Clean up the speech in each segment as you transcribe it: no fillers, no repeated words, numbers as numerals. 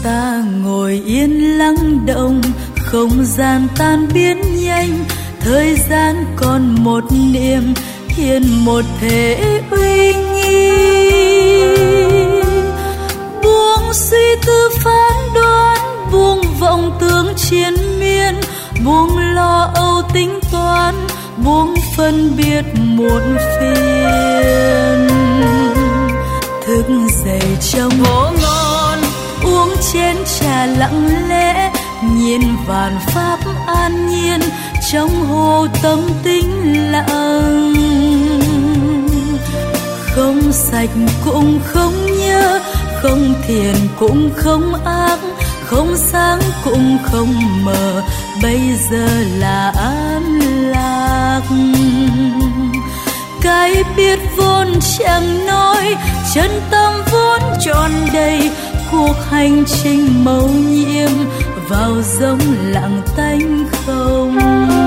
Ta ngồi yên lắng động, không gian tan biến nhanh, thời gian còn một niềm, hiền một thể uy nghi. Buông suy tư phán đoán, buông vọng tưởng chiến miên, buông lo âu tính toán, buông phân biệt muộn phiền. Thức dậy trong ngõ ngon, uống chén trà lặng lẽ, nhìn vạn pháp an nhiên trong hồ tâm tĩnh lặng. Không sạch cũng không nhớ, không thiện cũng không ác, không sáng cũng không mờ, bây giờ là an lạc. Cái biết vốn chẳng nói, chân tâm vốn tròn đầy, cuộc hành trình mầu nhiệm vào giống lặng tanh không.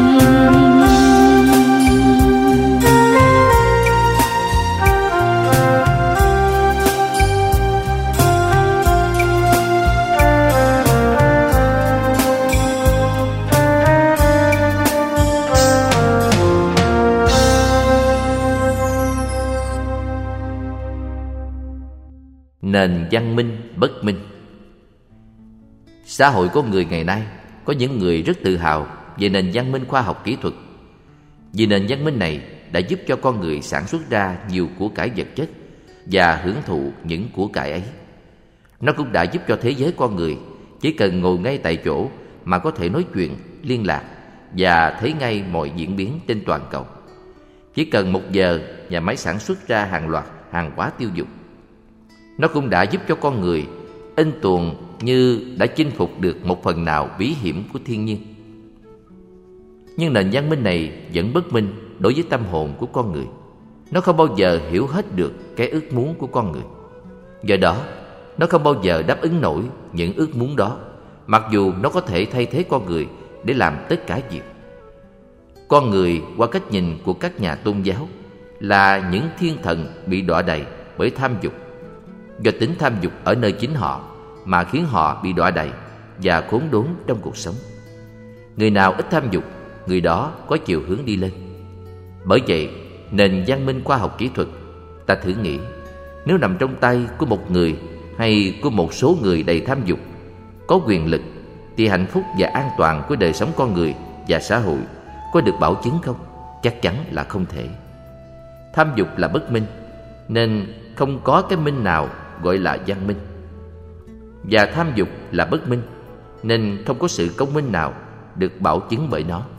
Nền văn minh bất minh. Xã hội con người ngày nay có những người rất tự hào về nền văn minh khoa học kỹ thuật. Vì nền văn minh này đã giúp cho con người sản xuất ra nhiều của cải vật chất và hưởng thụ những của cải ấy. Nó cũng đã giúp cho thế giới con người chỉ cần ngồi ngay tại chỗ mà có thể nói chuyện, liên lạc và thấy ngay mọi diễn biến trên toàn cầu. Chỉ cần 1 giờ, nhà máy sản xuất ra hàng loạt hàng hóa tiêu dùng. Nó cũng đã giúp cho con người in tuồng như đã chinh phục được một phần nào bí hiểm của thiên nhiên. Nhưng nền văn minh này vẫn bất minh đối với tâm hồn của con người. Nó không bao giờ hiểu hết được cái ước muốn của con người. Do đó, nó không bao giờ đáp ứng nổi những ước muốn đó, mặc dù nó có thể thay thế con người để làm tất cả việc. Con người qua cách nhìn của các nhà tôn giáo là những thiên thần bị đọa đầy bởi tham dục. Do tính tham dục ở nơi chính họ mà khiến họ bị đọa đầy và khốn đốn trong cuộc sống. Người nào ít tham dục, người đó có chiều hướng đi lên. Bởi vậy, nền văn minh khoa học kỹ thuật, ta thử nghĩ, nếu nằm trong tay của một người hay của một số người đầy tham dục, có quyền lực, thì hạnh phúc và an toàn của đời sống con người và xã hội có được bảo chứng không? Chắc chắn là không thể. Tham dục là bất minh, nên không có cái minh nào gọi là văn minh. Và tham dục là bất minh, nên không có sự công minh nào được bảo chứng bởi nó.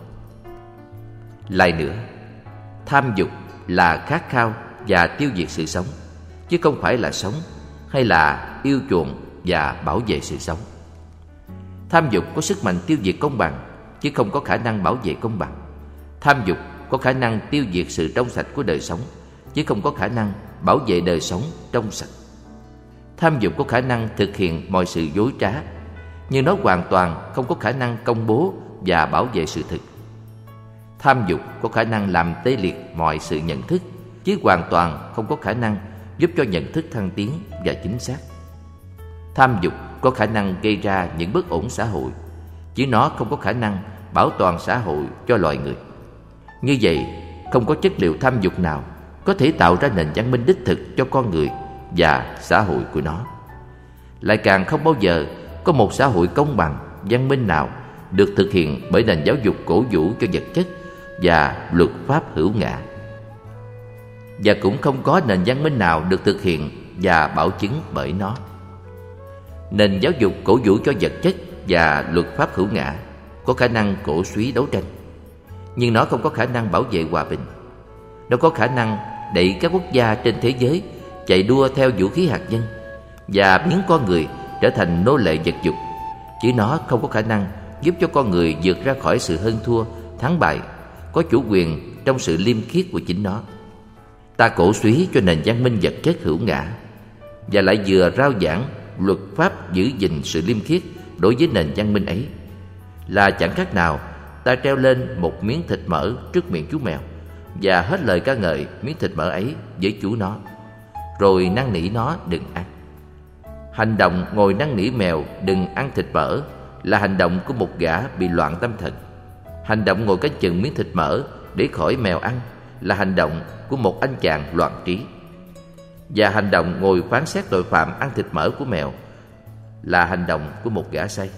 Lại nữa, tham dục là khát khao và tiêu diệt sự sống, chứ không phải là sống hay là yêu chuộng và bảo vệ sự sống. Tham dục có sức mạnh tiêu diệt công bằng, chứ không có khả năng bảo vệ công bằng. Tham dục có khả năng tiêu diệt sự trong sạch của đời sống, chứ không có khả năng bảo vệ đời sống trong sạch. Tham dục có khả năng thực hiện mọi sự dối trá, nhưng nó hoàn toàn không có khả năng công bố và bảo vệ sự thực. Tham dục có khả năng làm tê liệt mọi sự nhận thức, chứ hoàn toàn không có khả năng giúp cho nhận thức thăng tiến và chính xác. Tham dục có khả năng gây ra những bất ổn xã hội, chứ nó không có khả năng bảo toàn xã hội cho loài người. Như vậy, không có chất liệu tham dục nào có thể tạo ra nền văn minh đích thực cho con người và xã hội của nó. Lại càng không bao giờ có một xã hội công bằng, văn minh nào được thực hiện bởi nền giáo dục cổ vũ cho vật chất và luật pháp hữu ngã. Và cũng không có nền văn minh nào được thực hiện và bảo chứng bởi nó. Nền giáo dục cổ vũ cho vật chất và luật pháp hữu ngã có khả năng cổ suý đấu tranh, nhưng nó không có khả năng bảo vệ hòa bình. Nó có khả năng đẩy các quốc gia trên thế giới chạy đua theo vũ khí hạt nhân và biến con người trở thành nô lệ vật dục, chứ nó không có khả năng giúp cho con người vượt ra khỏi sự hơn thua, thắng bại, có chủ quyền trong sự liêm khiết của chính nó. Ta cổ suý cho nền văn minh vật chất hữu ngã và lại vừa rao giảng luật pháp giữ gìn sự liêm khiết đối với nền văn minh ấy, là chẳng khác nào ta treo lên một miếng thịt mỡ trước miệng chú mèo và hết lời ca ngợi miếng thịt mỡ ấy với chú nó, rồi năn nỉ nó đừng ăn. Hành động ngồi năn nỉ mèo đừng ăn thịt mỡ là hành động của một gã bị loạn tâm thần. Hành động ngồi canh chừng miếng thịt mỡ để khỏi mèo ăn là hành động của một anh chàng loạn trí. Và hành động ngồi phán xét tội phạm ăn thịt mỡ của mèo là hành động của một gã say.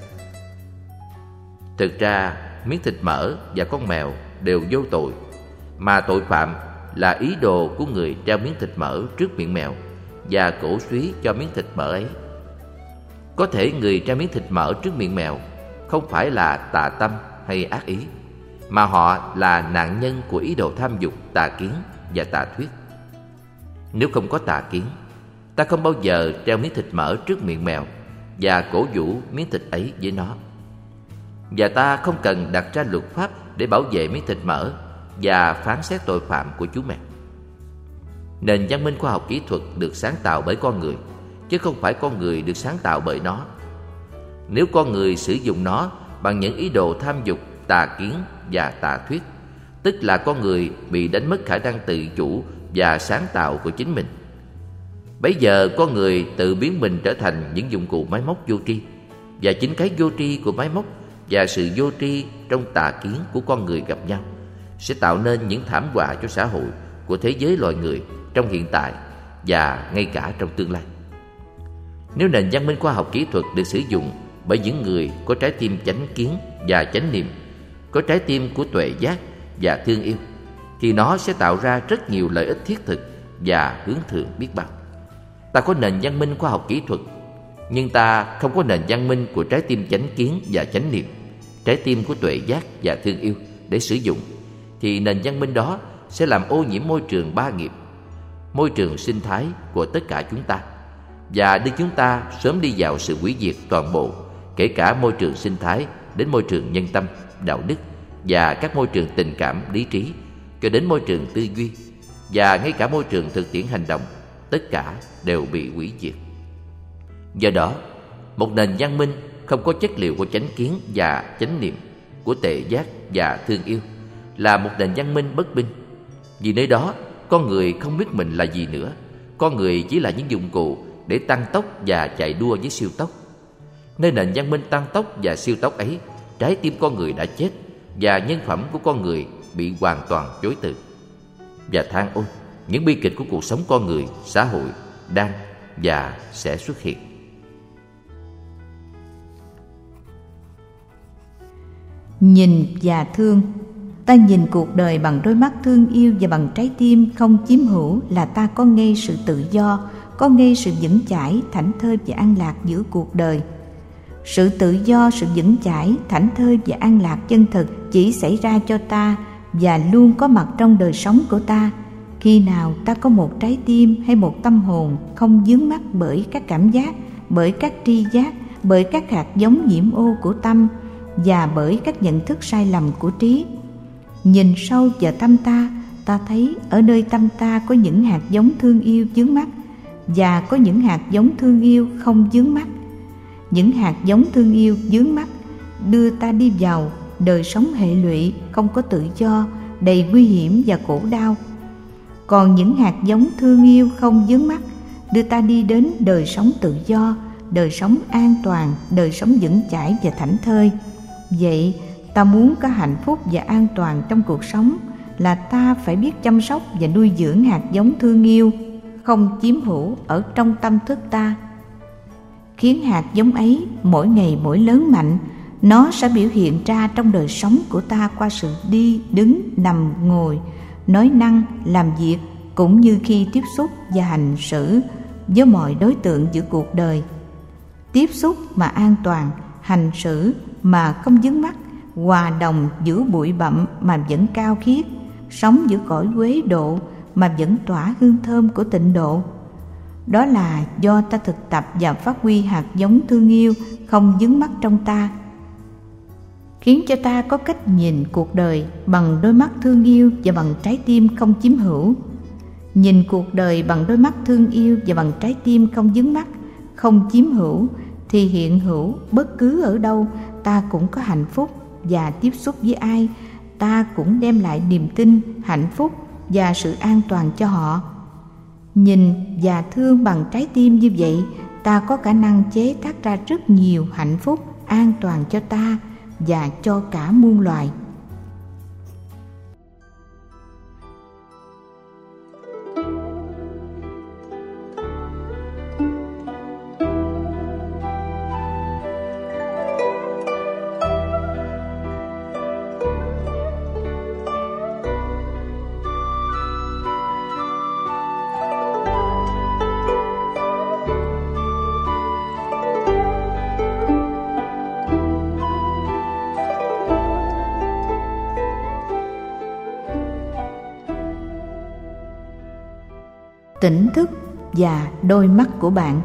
Thực ra miếng thịt mỡ và con mèo đều vô tội, mà tội phạm là ý đồ của người treo miếng thịt mỡ trước miệng mèo và cổ suý cho miếng thịt mỡ ấy. Có thể người treo miếng thịt mỡ trước miệng mèo không phải là tà tâm hay ác ý, mà họ là nạn nhân của ý đồ tham dục, tà kiến và tà thuyết. Nếu không có tà kiến, ta không bao giờ treo miếng thịt mỡ trước miệng mèo và cổ vũ miếng thịt ấy với nó. Và ta không cần đặt ra luật pháp để bảo vệ miếng thịt mỡ và phán xét tội phạm của chú mèo. Nền văn minh khoa học kỹ thuật được sáng tạo bởi con người, chứ không phải con người được sáng tạo bởi nó. Nếu con người sử dụng nó bằng những ý đồ tham dục, tà kiến và tà thuyết, tức là con người bị đánh mất khả năng tự chủ và sáng tạo của chính mình. Bấy giờ con người tự biến mình trở thành những dụng cụ máy móc vô tri, và chính cái vô tri của máy móc và sự vô tri trong tà kiến của con người gặp nhau sẽ tạo nên những thảm họa cho xã hội của thế giới loài người trong hiện tại và ngay cả trong tương lai. Nếu nền văn minh khoa học kỹ thuật được sử dụng bởi những người có trái tim chánh kiến và chánh niệm, có trái tim của tuệ giác và thương yêu, thì nó sẽ tạo ra rất nhiều lợi ích thiết thực và hướng thượng biết bao. Ta có nền văn minh khoa học kỹ thuật, nhưng ta không có nền văn minh của trái tim chánh kiến và chánh niệm, trái tim của tuệ giác và thương yêu để sử dụng, thì nền văn minh đó sẽ làm ô nhiễm môi trường ba nghiệp, môi trường sinh thái của tất cả chúng ta, và đưa chúng ta sớm đi vào sự hủy diệt toàn bộ, kể cả môi trường sinh thái đến môi trường nhân tâm, đạo đức và các môi trường tình cảm, lý trí, cho đến môi trường tư duy và ngay cả môi trường thực tiễn hành động, tất cả đều bị hủy diệt. Do đó, một nền văn minh không có chất liệu của chánh kiến và chánh niệm, của tệ giác và thương yêu là một nền văn minh bất binh. Vì nơi đó, con người không biết mình là gì nữa. Con người chỉ là những dụng cụ để tăng tốc và chạy đua với siêu tốc. Nơi nền văn minh tăng tốc và siêu tốc ấy, trái tim con người đã chết và nhân phẩm của con người bị hoàn toàn chối từ. Và than ôi, những bi kịch của cuộc sống con người, xã hội đang và sẽ xuất hiện. Nhìn và thương. Ta nhìn cuộc đời bằng đôi mắt thương yêu và bằng trái tim không chiếm hữu là ta có ngay sự tự do, có ngay sự vững chãi, thảnh thơi và an lạc giữa cuộc đời. Sự tự do, sự vững chãi, thảnh thơi và an lạc chân thực chỉ xảy ra cho ta và luôn có mặt trong đời sống của ta khi nào ta có một trái tim hay một tâm hồn không vướng mắc bởi các cảm giác, bởi các tri giác, bởi các hạt giống nhiễm ô của tâm và bởi các nhận thức sai lầm của trí. Nhìn sâu vào tâm ta thấy ở nơi tâm ta có những hạt giống thương yêu vướng mắc và có những hạt giống thương yêu không vướng mắc. Những hạt giống thương yêu vướng mắc đưa ta đi vào đời sống hệ lụy, không có tự do, đầy nguy hiểm và khổ đau. Còn những hạt giống thương yêu không vướng mắc đưa ta đi đến đời sống tự do, đời sống an toàn, đời sống vững chãi và thảnh thơi. Vậy, ta muốn có hạnh phúc và an toàn trong cuộc sống là ta phải biết chăm sóc và nuôi dưỡng hạt giống thương yêu không chiếm hữu ở trong tâm thức ta. Khiến hạt giống ấy mỗi ngày mỗi lớn mạnh, nó sẽ biểu hiện ra trong đời sống của ta qua sự đi, đứng, nằm, ngồi, nói năng, làm việc, cũng như khi tiếp xúc và hành xử với mọi đối tượng giữa cuộc đời. Tiếp xúc mà an toàn, hành xử mà không vướng mắc, hòa đồng giữa bụi bặm mà vẫn cao khiết, sống giữa cõi quế độ mà vẫn tỏa hương thơm của tịnh độ. Đó là do ta thực tập và phát huy hạt giống thương yêu không vướng mắc trong ta, khiến cho ta có cách nhìn cuộc đời bằng đôi mắt thương yêu và bằng trái tim không chiếm hữu. Nhìn cuộc đời bằng đôi mắt thương yêu và bằng trái tim không vướng mắc, không chiếm hữu, thì hiện hữu bất cứ ở đâu ta cũng có hạnh phúc, và tiếp xúc với ai ta cũng đem lại niềm tin, hạnh phúc và sự an toàn cho họ. Nhìn và thương bằng trái tim như vậy, ta ta có khả năng chế tác ra rất nhiều hạnh phúc an toàn cho ta và cho cả muôn loài. Tỉnh thức và đôi mắt của bạn.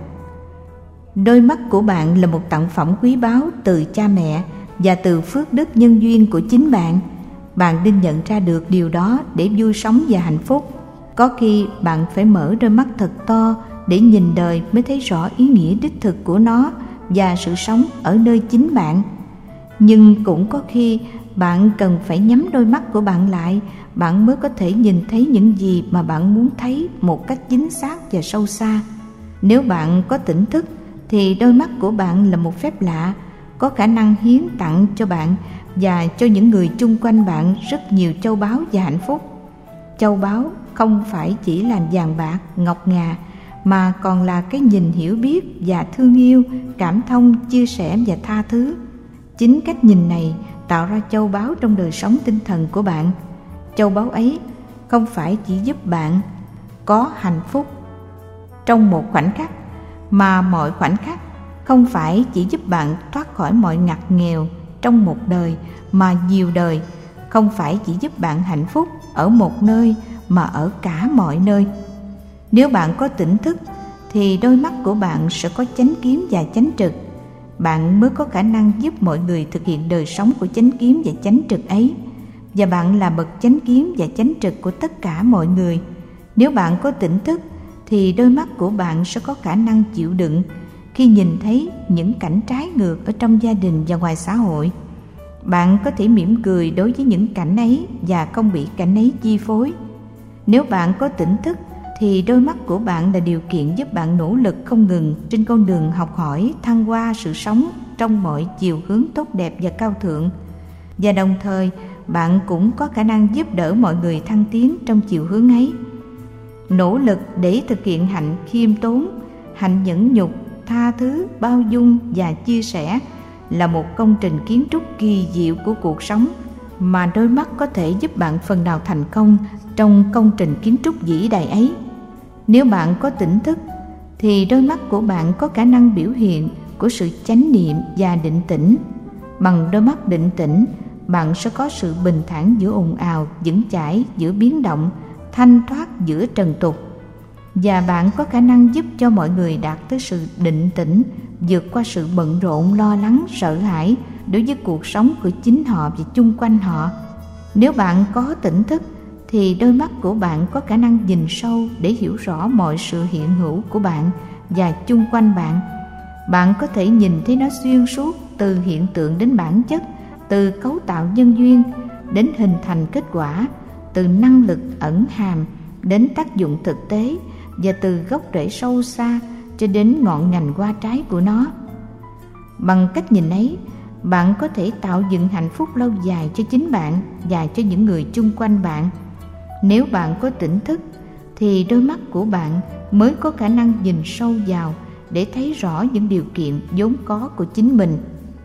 Đôi mắt của bạn là một tặng phẩm quý báu từ cha mẹ và từ phước đức nhân duyên của chính bạn. Bạn nên nhận ra được điều đó để vui sống và hạnh phúc. Có khi bạn phải mở đôi mắt thật to để nhìn đời mới thấy rõ ý nghĩa đích thực của nó và sự sống ở nơi chính bạn. Nhưng cũng có khi bạn cần phải nhắm đôi mắt của bạn lại, bạn mới có thể nhìn thấy những gì mà bạn muốn thấy một cách chính xác và sâu xa. Nếu bạn có tỉnh thức thì đôi mắt của bạn là một phép lạ, có khả năng hiến tặng cho bạn và cho những người chung quanh bạn rất nhiều châu báu và hạnh phúc. Châu báu không phải chỉ là vàng bạc, ngọc ngà, mà còn là cái nhìn hiểu biết và thương yêu, cảm thông, chia sẻ và tha thứ. Chính cách nhìn này tạo ra châu báu trong đời sống tinh thần của bạn. Châu báu ấy không phải chỉ giúp bạn có hạnh phúc trong một khoảnh khắc, mà mọi khoảnh khắc. Không phải chỉ giúp bạn thoát khỏi mọi ngặt nghèo trong một đời, mà nhiều đời. Không phải chỉ giúp bạn hạnh phúc ở một nơi, mà ở cả mọi nơi. Nếu bạn có tỉnh thức thì đôi mắt của bạn sẽ có chánh kiến và chánh trực. Bạn mới có khả năng giúp mọi người thực hiện đời sống của chánh kiến và chánh trực ấy. Và bạn là bậc chánh kiến và chánh trực của tất cả mọi người. Nếu bạn có tỉnh thức thì đôi mắt của bạn sẽ có khả năng chịu đựng khi nhìn thấy những cảnh trái ngược ở trong gia đình và ngoài xã hội. Bạn có thể mỉm cười đối với những cảnh ấy và không bị cảnh ấy chi phối. Nếu bạn có tỉnh thức thì đôi mắt của bạn là điều kiện giúp bạn nỗ lực không ngừng trên con đường học hỏi, thăng hoa sự sống trong mọi chiều hướng tốt đẹp và cao thượng. Và đồng thời bạn cũng có khả năng giúp đỡ mọi người thăng tiến trong chiều hướng ấy. Nỗ lực để thực hiện hạnh khiêm tốn, hạnh nhẫn nhục, tha thứ, bao dung và chia sẻ là một công trình kiến trúc kỳ diệu của cuộc sống, mà đôi mắt có thể giúp bạn phần nào thành công trong công trình kiến trúc vĩ đại ấy. Nếu bạn có tỉnh thức thì đôi mắt của bạn có khả năng biểu hiện của sự chánh niệm và định tĩnh. Bằng đôi mắt định tĩnh, bạn sẽ có sự bình thản giữa ồn ào, vững chãi giữa biến động, thanh thoát giữa trần tục. Và bạn có khả năng giúp cho mọi người đạt tới sự định tĩnh, vượt qua sự bận rộn, lo lắng, sợ hãi đối với cuộc sống của chính họ và chung quanh họ. Nếu bạn có tỉnh thức thì đôi mắt của bạn có khả năng nhìn sâu để hiểu rõ mọi sự hiện hữu của bạn và chung quanh bạn. Bạn có thể nhìn thấy nó xuyên suốt từ hiện tượng đến bản chất, từ cấu tạo nhân duyên đến hình thành kết quả, từ năng lực ẩn hàm đến tác dụng thực tế, và từ gốc rễ sâu xa cho đến ngọn ngành hoa trái của nó. Bằng cách nhìn ấy, bạn có thể tạo dựng hạnh phúc lâu dài cho chính bạn và cho những người chung quanh bạn. Nếu bạn có tỉnh thức thì đôi mắt của bạn mới có khả năng nhìn sâu vào để thấy rõ những điều kiện vốn có của chính mình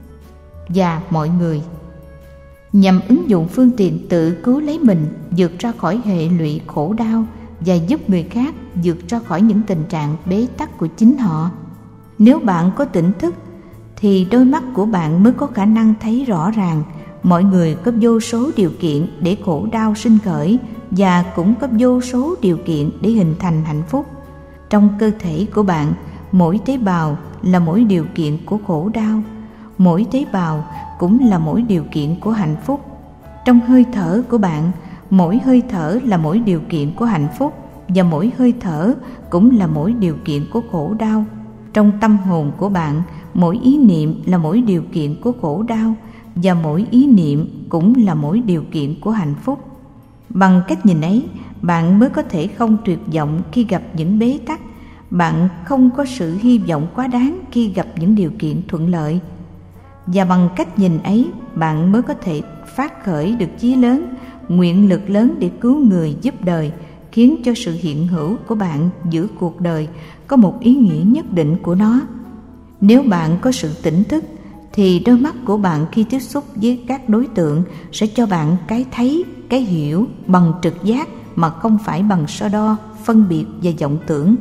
và mọi người, nhằm ứng dụng phương tiện tự cứu lấy mình vượt ra khỏi hệ lụy khổ đau và giúp người khác vượt ra khỏi những tình trạng bế tắc của chính họ. Nếu bạn có tỉnh thức thì đôi mắt của bạn mới có khả năng thấy rõ ràng mọi người có vô số điều kiện để khổ đau sinh khởi, và cũng có vô số điều kiện để hình thành hạnh phúc. Trong cơ thể của bạn, mỗi tế bào là mỗi điều kiện của khổ đau, mỗi tế bào cũng là mỗi điều kiện của hạnh phúc. Trong hơi thở của bạn, mỗi hơi thở là mỗi điều kiện của hạnh phúc, và mỗi hơi thở cũng là mỗi điều kiện của khổ đau. Trong tâm hồn của bạn, mỗi ý niệm là mỗi điều kiện của khổ đau, và mỗi ý niệm cũng là mỗi điều kiện của hạnh phúc. Bằng cách nhìn ấy, bạn mới có thể không tuyệt vọng khi gặp những bế tắc, bạn không có sự hy vọng quá đáng khi gặp những điều kiện thuận lợi. Và bằng cách nhìn ấy, bạn mới có thể phát khởi được chí lớn, nguyện lực lớn để cứu người giúp đời, khiến cho sự hiện hữu của bạn giữa cuộc đời có một ý nghĩa nhất định của nó. Nếu bạn có sự tỉnh thức, thì đôi mắt của bạn khi tiếp xúc với các đối tượng sẽ cho bạn cái thấy, cái hiểu bằng trực giác mà không phải bằng so đo, phân biệt và vọng tưởng.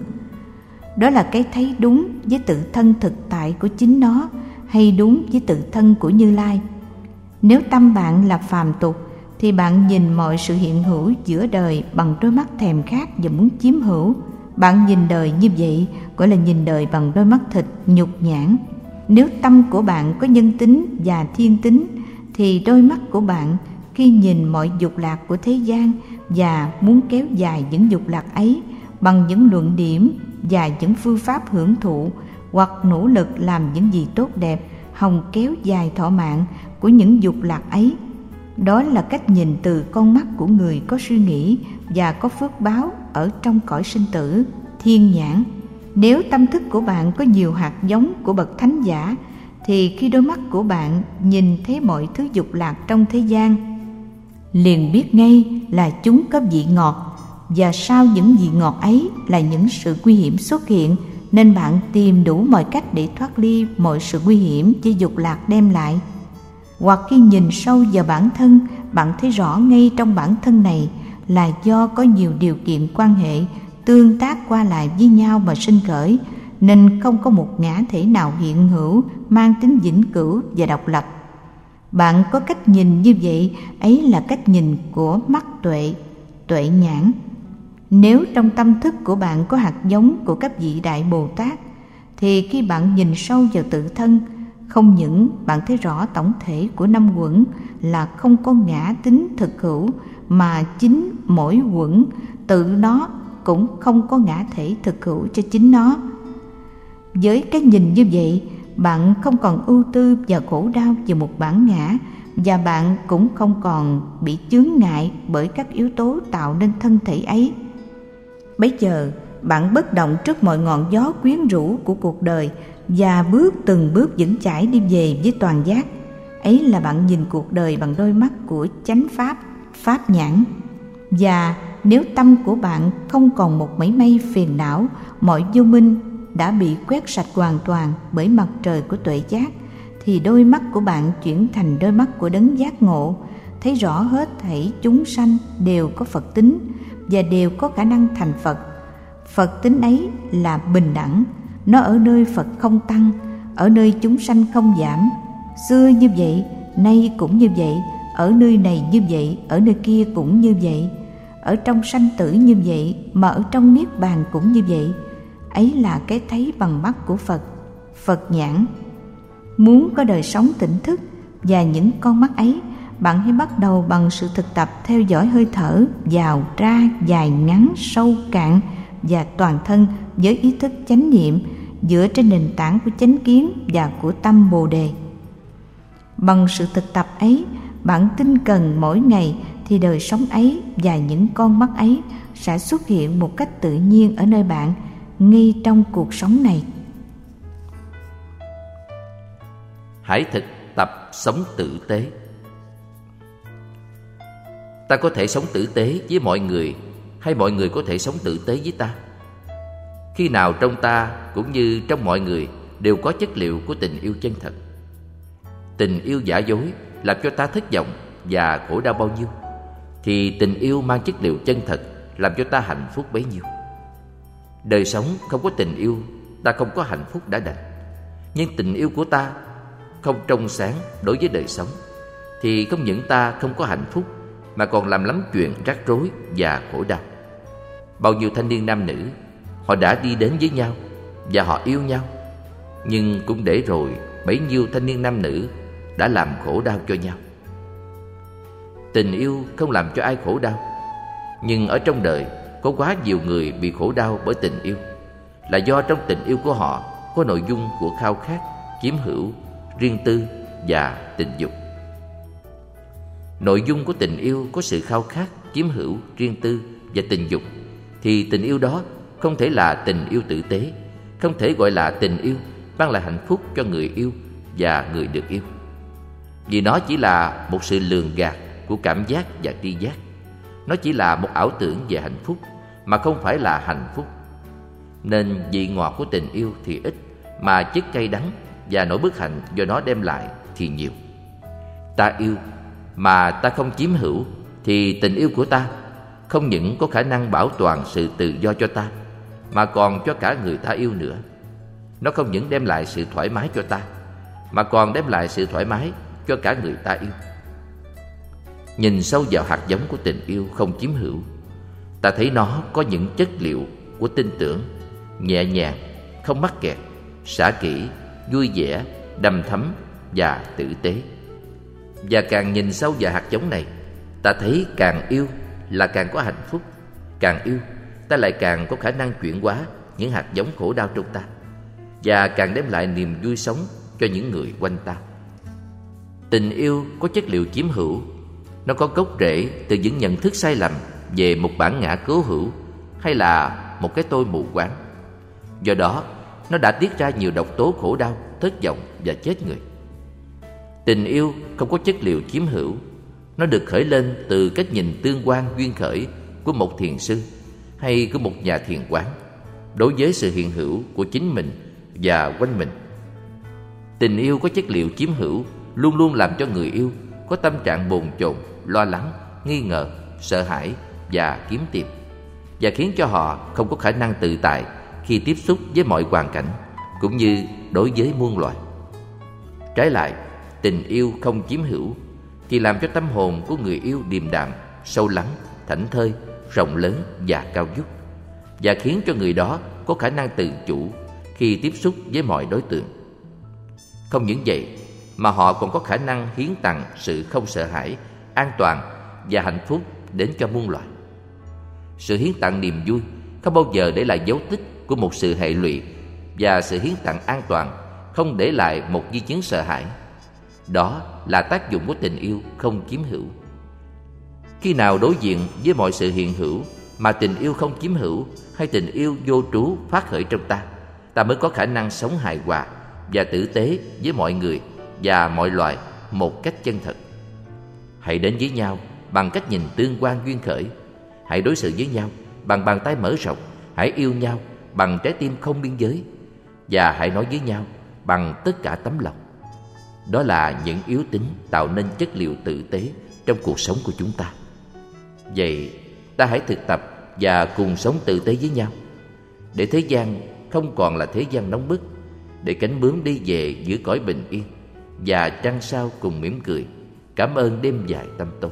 Đó là cái thấy đúng với tự thân thực tại của chính nó, hay đúng với tự thân của Như Lai. Nếu tâm bạn là phàm tục, thì bạn nhìn mọi sự hiện hữu giữa đời bằng đôi mắt thèm khát và muốn chiếm hữu. Bạn nhìn đời như vậy gọi là nhìn đời bằng đôi mắt thịt, nhục nhãn. Nếu tâm của bạn có nhân tính và thiên tính, thì đôi mắt của bạn khi nhìn mọi dục lạc của thế gian và muốn kéo dài những dục lạc ấy bằng những luận điểm và những phương pháp hưởng thụ, hoặc nỗ lực làm những gì tốt đẹp hòng kéo dài thọ mạng của những dục lạc ấy. Đó là cách nhìn từ con mắt của người có suy nghĩ và có phước báo ở trong cõi sinh tử, thiên nhãn. Nếu tâm thức của bạn có nhiều hạt giống của bậc thánh giả, thì khi đôi mắt của bạn nhìn thấy mọi thứ dục lạc trong thế gian, liền biết ngay là chúng có vị ngọt, và sau những vị ngọt ấy là những sự nguy hiểm xuất hiện, nên bạn tìm đủ mọi cách để thoát ly mọi sự nguy hiểm do dục lạc đem lại. Hoặc khi nhìn sâu vào bản thân, bạn thấy rõ ngay trong bản thân này là do có nhiều điều kiện quan hệ tương tác qua lại với nhau mà sinh khởi, nên không có một ngã thể nào hiện hữu mang tính vĩnh cửu và độc lập. Bạn có cách nhìn như vậy, ấy là cách nhìn của mắt tuệ, tuệ nhãn. Nếu trong tâm thức của bạn có hạt giống của các vị Đại Bồ Tát, thì khi bạn nhìn sâu vào tự thân, không những bạn thấy rõ tổng thể của năm quẩn là không có ngã tính thực hữu, mà chính mỗi quẩn tự nó cũng không có ngã thể thực hữu cho chính nó. Với cái nhìn như vậy, bạn không còn ưu tư và khổ đau về một bản ngã, và bạn cũng không còn bị chướng ngại bởi các yếu tố tạo nên thân thể ấy. Bấy giờ bạn bất động trước mọi ngọn gió quyến rũ của cuộc đời, và từng bước vững chãi đi về với toàn giác. Ấy là bạn nhìn cuộc đời bằng đôi mắt của chánh pháp, pháp nhãn. Và nếu tâm của bạn không còn một mảy may phiền não, mọi vô minh đã bị quét sạch hoàn toàn bởi mặt trời của tuệ giác, thì đôi mắt của bạn chuyển thành đôi mắt của đấng giác ngộ, thấy rõ hết thảy chúng sanh đều có Phật tính và đều có khả năng thành Phật. Phật tính ấy là bình đẳng, nó ở nơi Phật không tăng, ở nơi chúng sanh không giảm. Xưa như vậy, nay cũng như vậy, ở nơi này như vậy, ở nơi kia cũng như vậy, ở trong sanh tử như vậy, mà ở trong niết bàn cũng như vậy. Ấy là cái thấy bằng mắt của Phật, Phật nhãn. Muốn có đời sống tỉnh thức và những con mắt ấy, bạn hãy bắt đầu bằng sự thực tập theo dõi hơi thở vào ra, dài ngắn, sâu cạn và toàn thân với ý thức chánh niệm, dựa trên nền tảng của chánh kiến và của tâm Bồ Đề. Bằng sự thực tập ấy, bạn tinh cần mỗi ngày, thì đời sống ấy và những con mắt ấy sẽ xuất hiện một cách tự nhiên ở nơi bạn, ngay trong cuộc sống này. Hãy thực tập sống tử tế. Ta có thể sống tử tế với mọi người, hay mọi người có thể sống tử tế với ta? Khi nào trong ta cũng như trong mọi người đều có chất liệu của tình yêu chân thật? Tình yêu giả dối làm cho ta thất vọng và khổ đau bao nhiêu, thì tình yêu mang chất liệu chân thật làm cho ta hạnh phúc bấy nhiêu. Đời sống không có tình yêu, ta không có hạnh phúc đã đành. Nhưng tình yêu của ta không trong sáng đối với đời sống, thì không những ta không có hạnh phúc, mà còn làm lắm chuyện rắc rối và khổ đau. Bao nhiêu thanh niên nam nữ, họ đã đi đến với nhau và họ yêu nhau, nhưng cũng để rồi bấy nhiêu thanh niên nam nữ đã làm khổ đau cho nhau. Tình yêu không làm cho ai khổ đau, nhưng ở trong đời có quá nhiều người bị khổ đau bởi tình yêu, là do trong tình yêu của họ có nội dung của khao khát, chiếm hữu, riêng tư và tình dục. Nội dung của tình yêu có sự khao khát, chiếm hữu, riêng tư và tình dục, thì tình yêu đó không thể là tình yêu tử tế, không thể gọi là tình yêu mang lại hạnh phúc cho người yêu và người được yêu. Vì nó chỉ là một sự lường gạt của cảm giác và tri giác. Nó chỉ là một ảo tưởng về hạnh phúc mà không phải là hạnh phúc. Nên vị ngọt của tình yêu thì ít, mà chất cay đắng và nỗi bất hạnh do nó đem lại thì nhiều. Ta yêu mà ta không chiếm hữu thì tình yêu của ta không những có khả năng bảo toàn sự tự do cho ta, mà còn cho cả người ta yêu nữa. Nó không những đem lại sự thoải mái cho ta, mà còn đem lại sự thoải mái cho cả người ta yêu. Nhìn sâu vào hạt giống của tình yêu không chiếm hữu, ta thấy nó có những chất liệu của tin tưởng, nhẹ nhàng, không mắc kẹt, xả kỹ, vui vẻ, đầm thấm và tử tế. Và càng nhìn sâu vào hạt giống này, ta thấy càng yêu là càng có hạnh phúc. Càng yêu, ta lại càng có khả năng chuyển hóa những hạt giống khổ đau trong ta, và càng đem lại niềm vui sống cho những người quanh ta. Tình yêu có chất liệu chiếm hữu. Nó có gốc rễ từ những nhận thức sai lầm về một bản ngã cố hữu hay là một cái tôi mù quáng. Do đó, nó đã tiết ra nhiều độc tố khổ đau, thất vọng và chết người. Tình yêu không có chất liệu chiếm hữu. Nó được khởi lên từ cách nhìn tương quan duyên khởi của một thiền sư hay của một nhà thiền quán đối với sự hiện hữu của chính mình và quanh mình. Tình yêu có chất liệu chiếm hữu luôn luôn làm cho người yêu có tâm trạng bồn chồn, lo lắng, nghi ngờ, sợ hãi và kiếm tìm, và khiến cho họ không có khả năng tự tại khi tiếp xúc với mọi hoàn cảnh, cũng như đối với muôn loài. Trái lại, tình yêu không chiếm hữu thì làm cho tâm hồn của người yêu điềm đạm, sâu lắng, thảnh thơi, rộng lớn và cao vút, và khiến cho người đó có khả năng tự chủ khi tiếp xúc với mọi đối tượng. Không những vậy, mà họ còn có khả năng hiến tặng sự không sợ hãi, an toàn và hạnh phúc đến cho muôn loài. Sự hiến tặng niềm vui không bao giờ để lại dấu tích của một sự hệ lụy, và sự hiến tặng an toàn không để lại một di chứng sợ hãi. Đó là tác dụng của tình yêu không chiếm hữu. Khi nào đối diện với mọi sự hiện hữu mà tình yêu không chiếm hữu hay tình yêu vô trú phát khởi trong ta, ta mới có khả năng sống hài hòa và tử tế với mọi người và mọi loài một cách chân thật. Hãy đến với nhau bằng cách nhìn tương quan duyên khởi. Hãy đối xử với nhau bằng bàn tay mở rộng. Hãy yêu nhau bằng trái tim không biên giới. Và hãy nói với nhau bằng tất cả tấm lòng. Đó là những yếu tính tạo nên chất liệu tử tế trong cuộc sống của chúng ta. Vậy ta hãy thực tập và cùng sống tử tế với nhau, để thế gian không còn là thế gian nóng bức, để cánh bướm đi về giữa cõi bình yên, và trăng sao cùng mỉm cười cảm ơn đêm dài tâm tôi.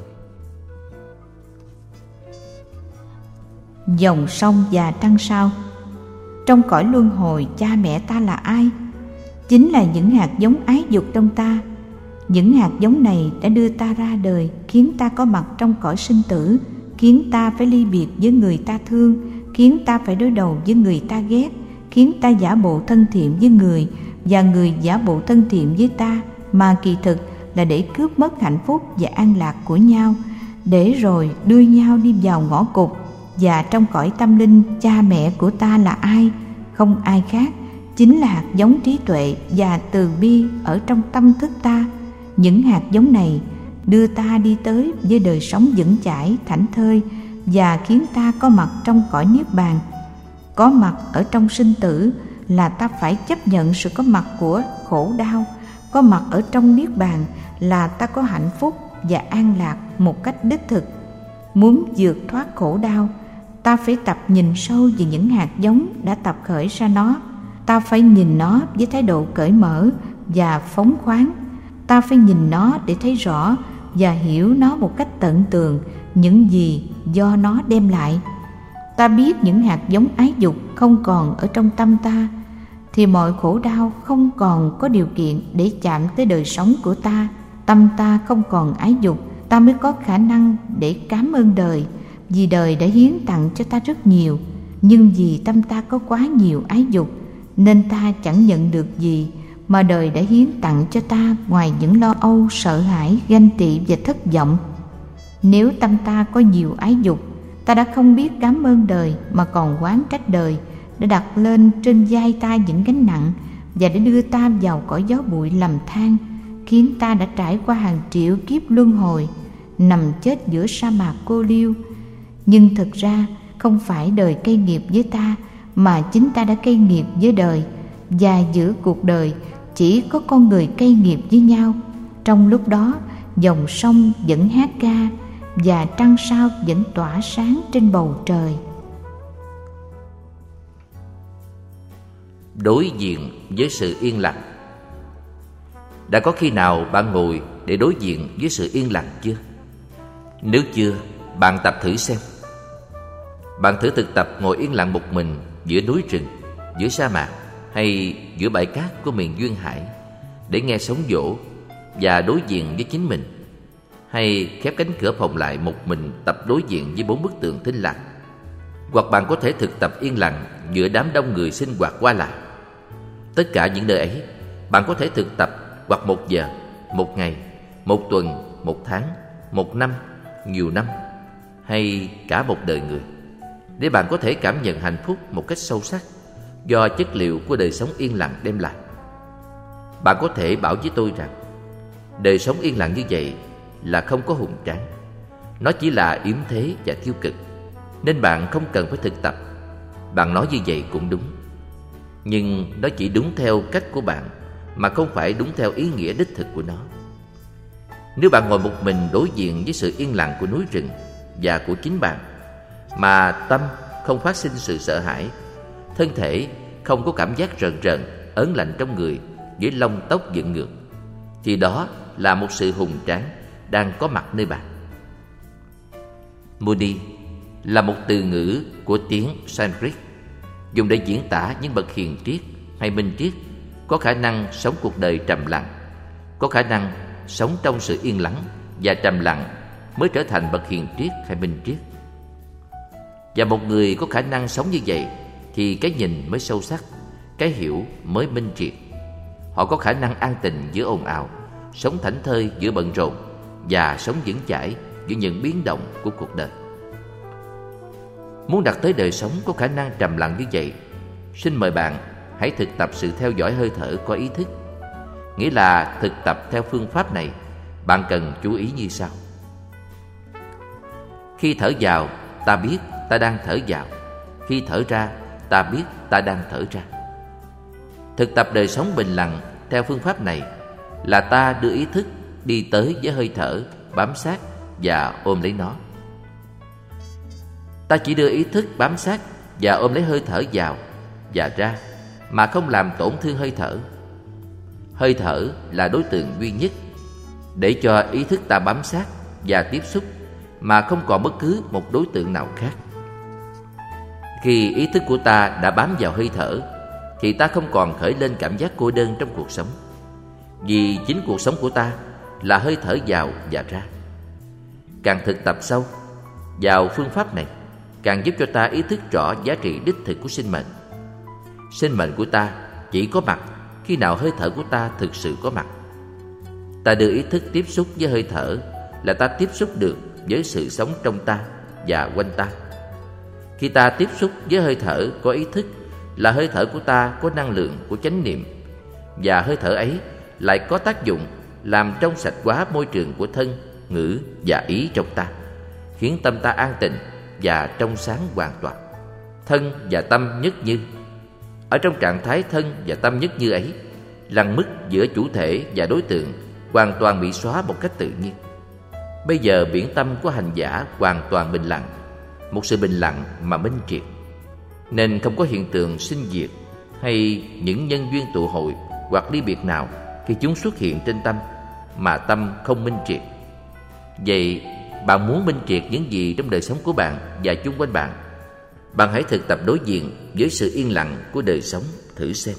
Dòng sông và trăng sao. Trong cõi luân hồi, cha mẹ ta là ai? Chính là những hạt giống ái dục trong ta. Những hạt giống này đã đưa ta ra đời, khiến ta có mặt trong cõi sinh tử, khiến ta phải ly biệt với người ta thương, khiến ta phải đối đầu với người ta ghét, khiến ta giả bộ thân thiện với người và người giả bộ thân thiện với ta, mà kỳ thực là để cướp mất hạnh phúc và an lạc của nhau, để rồi đưa nhau đi vào ngõ cụt. Và trong cõi tâm linh, cha mẹ của ta là ai? Không ai khác, chính là hạt giống trí tuệ và từ bi ở trong tâm thức ta. Những hạt giống này đưa ta đi tới với đời sống vững chãi, thảnh thơi, và khiến ta có mặt trong cõi niết bàn. Có mặt ở trong sinh tử là ta phải chấp nhận sự có mặt của khổ đau. Có mặt ở trong niết bàn là ta có hạnh phúc và an lạc một cách đích thực. Muốn vượt thoát khổ đau, ta phải tập nhìn sâu về những hạt giống đã tập khởi ra nó. Ta phải nhìn nó với thái độ cởi mở và phóng khoáng. Ta phải nhìn nó để thấy rõ và hiểu nó một cách tận tường những gì do nó đem lại. Ta biết những hạt giống ái dục không còn ở trong tâm ta, thì mọi khổ đau không còn có điều kiện để chạm tới đời sống của ta. Tâm ta không còn ái dục, ta mới có khả năng để cảm ơn đời, vì đời đã hiến tặng cho ta rất nhiều. Nhưng vì tâm ta có quá nhiều ái dục, nên ta chẳng nhận được gì mà đời đã hiến tặng cho ta ngoài những lo âu, sợ hãi, ganh tị và thất vọng. Nếu tâm ta có nhiều ái dục, Ta đã không biết cảm ơn đời mà còn oán trách đời đã đặt lên trên vai ta những gánh nặng và để đưa ta vào cõi gió bụi lầm than, khiến ta đã trải qua hàng triệu kiếp luân hồi, nằm chết giữa sa mạc cô liêu. Nhưng thực ra không phải đời cây nghiệp với ta, mà chính ta đã cây nghiệp với đời, và giữa cuộc đời chỉ có con người cây nghiệp với nhau. Trong lúc đó, dòng sông vẫn hát ca và trăng sao vẫn tỏa sáng trên bầu trời. Đối diện với sự yên lặng. Đã có khi nào bạn ngồi để đối diện với sự yên lặng chưa? Nếu chưa, bạn tập thử xem. Bạn thử thực tập ngồi yên lặng một mình giữa núi rừng, giữa sa mạc hay giữa bãi cát của miền duyên hải để nghe sóng vỗ và đối diện với chính mình. Hay khép cánh cửa phòng lại một mình tập đối diện với 4 bức tượng thinh lặng. Hoặc bạn có thể thực tập yên lặng giữa đám đông người sinh hoạt qua lại. Tất cả những nơi ấy, bạn có thể thực tập hoặc 1 giờ, 1 ngày, 1 tuần, 1 tháng, 1 năm, nhiều năm, hay cả một đời người, để bạn có thể cảm nhận hạnh phúc một cách sâu sắc do chất liệu của đời sống yên lặng đem lại. Bạn có thể bảo với tôi rằng đời sống yên lặng như vậy là không có hùng tráng, nó chỉ là yếm thế và tiêu cực, nên bạn không cần phải thực tập. Bạn nói như vậy cũng đúng, nhưng nó chỉ đúng theo cách của bạn mà không phải đúng theo ý nghĩa đích thực của nó. Nếu bạn ngồi một mình đối diện với sự yên lặng của núi rừng và của chính bạn, mà tâm không phát sinh sự sợ hãi, thân thể không có cảm giác rờn rợn, ớn lạnh trong người với lông tóc dựng ngược, thì đó là một sự hùng tráng đang có mặt nơi bạn. Muni là một từ ngữ của tiếng Sanskrit dùng để diễn tả những bậc hiền triết hay minh triết có khả năng sống cuộc đời trầm lặng, có khả năng sống trong sự yên lặng và trầm lặng mới trở thành bậc hiền triết hay minh triết. Và một người có khả năng sống như vậy thì cái nhìn mới sâu sắc, cái hiểu mới minh triệt. Họ có khả năng an tịnh giữa ồn ào, sống thảnh thơi giữa bận rộn và sống vững chãi giữa những biến động của cuộc đời. Muốn đạt tới đời sống có khả năng trầm lặng như vậy, xin mời bạn hãy thực tập sự theo dõi hơi thở có ý thức. Nghĩa là thực tập theo phương pháp này, bạn cần chú ý như sau. Khi thở vào, ta biết ta đang thở vào. Khi thở ra, ta biết ta đang thở ra. Thực tập đời sống bình lặng theo phương pháp này là ta đưa ý thức đi tới với hơi thở, bám sát và ôm lấy nó. Ta chỉ đưa ý thức bám sát và ôm lấy hơi thở vào và ra, mà không làm tổn thương hơi thở. Hơi thở là đối tượng duy nhất để cho ý thức ta bám sát và tiếp xúc, mà không còn bất cứ một đối tượng nào khác. Khi ý thức của ta đã bám vào hơi thở thì ta không còn khởi lên cảm giác cô đơn trong cuộc sống, vì chính cuộc sống của ta là hơi thở vào và ra. Càng thực tập sâu vào phương pháp này, càng giúp cho ta ý thức rõ giá trị đích thực của sinh mệnh. Sinh mệnh của ta chỉ có mặt khi nào hơi thở của ta thực sự có mặt. Ta đưa ý thức tiếp xúc với hơi thở là ta tiếp xúc được với sự sống trong ta và quanh ta. Khi ta tiếp xúc với hơi thở có ý thức là hơi thở của ta có năng lượng của chánh niệm, và hơi thở ấy lại có tác dụng làm trong sạch hóa môi trường của thân, ngữ và ý trong ta, khiến tâm ta an tịnh và trong sáng hoàn toàn. Thân và tâm nhất như. Ở trong trạng thái thân và tâm nhất như ấy, lằn mức giữa chủ thể và đối tượng hoàn toàn bị xóa một cách tự nhiên. Bây giờ biển tâm của hành giả hoàn toàn bình lặng, một sự bình lặng mà minh triệt, nên không có hiện tượng sinh diệt hay những nhân duyên tụ hội hoặc ly biệt nào khi chúng xuất hiện trên tâm mà tâm không minh triệt. Vậy bạn muốn minh triệt những gì trong đời sống của bạn và chung quanh bạn? Bạn hãy thực tập đối diện với sự yên lặng của đời sống thử xem.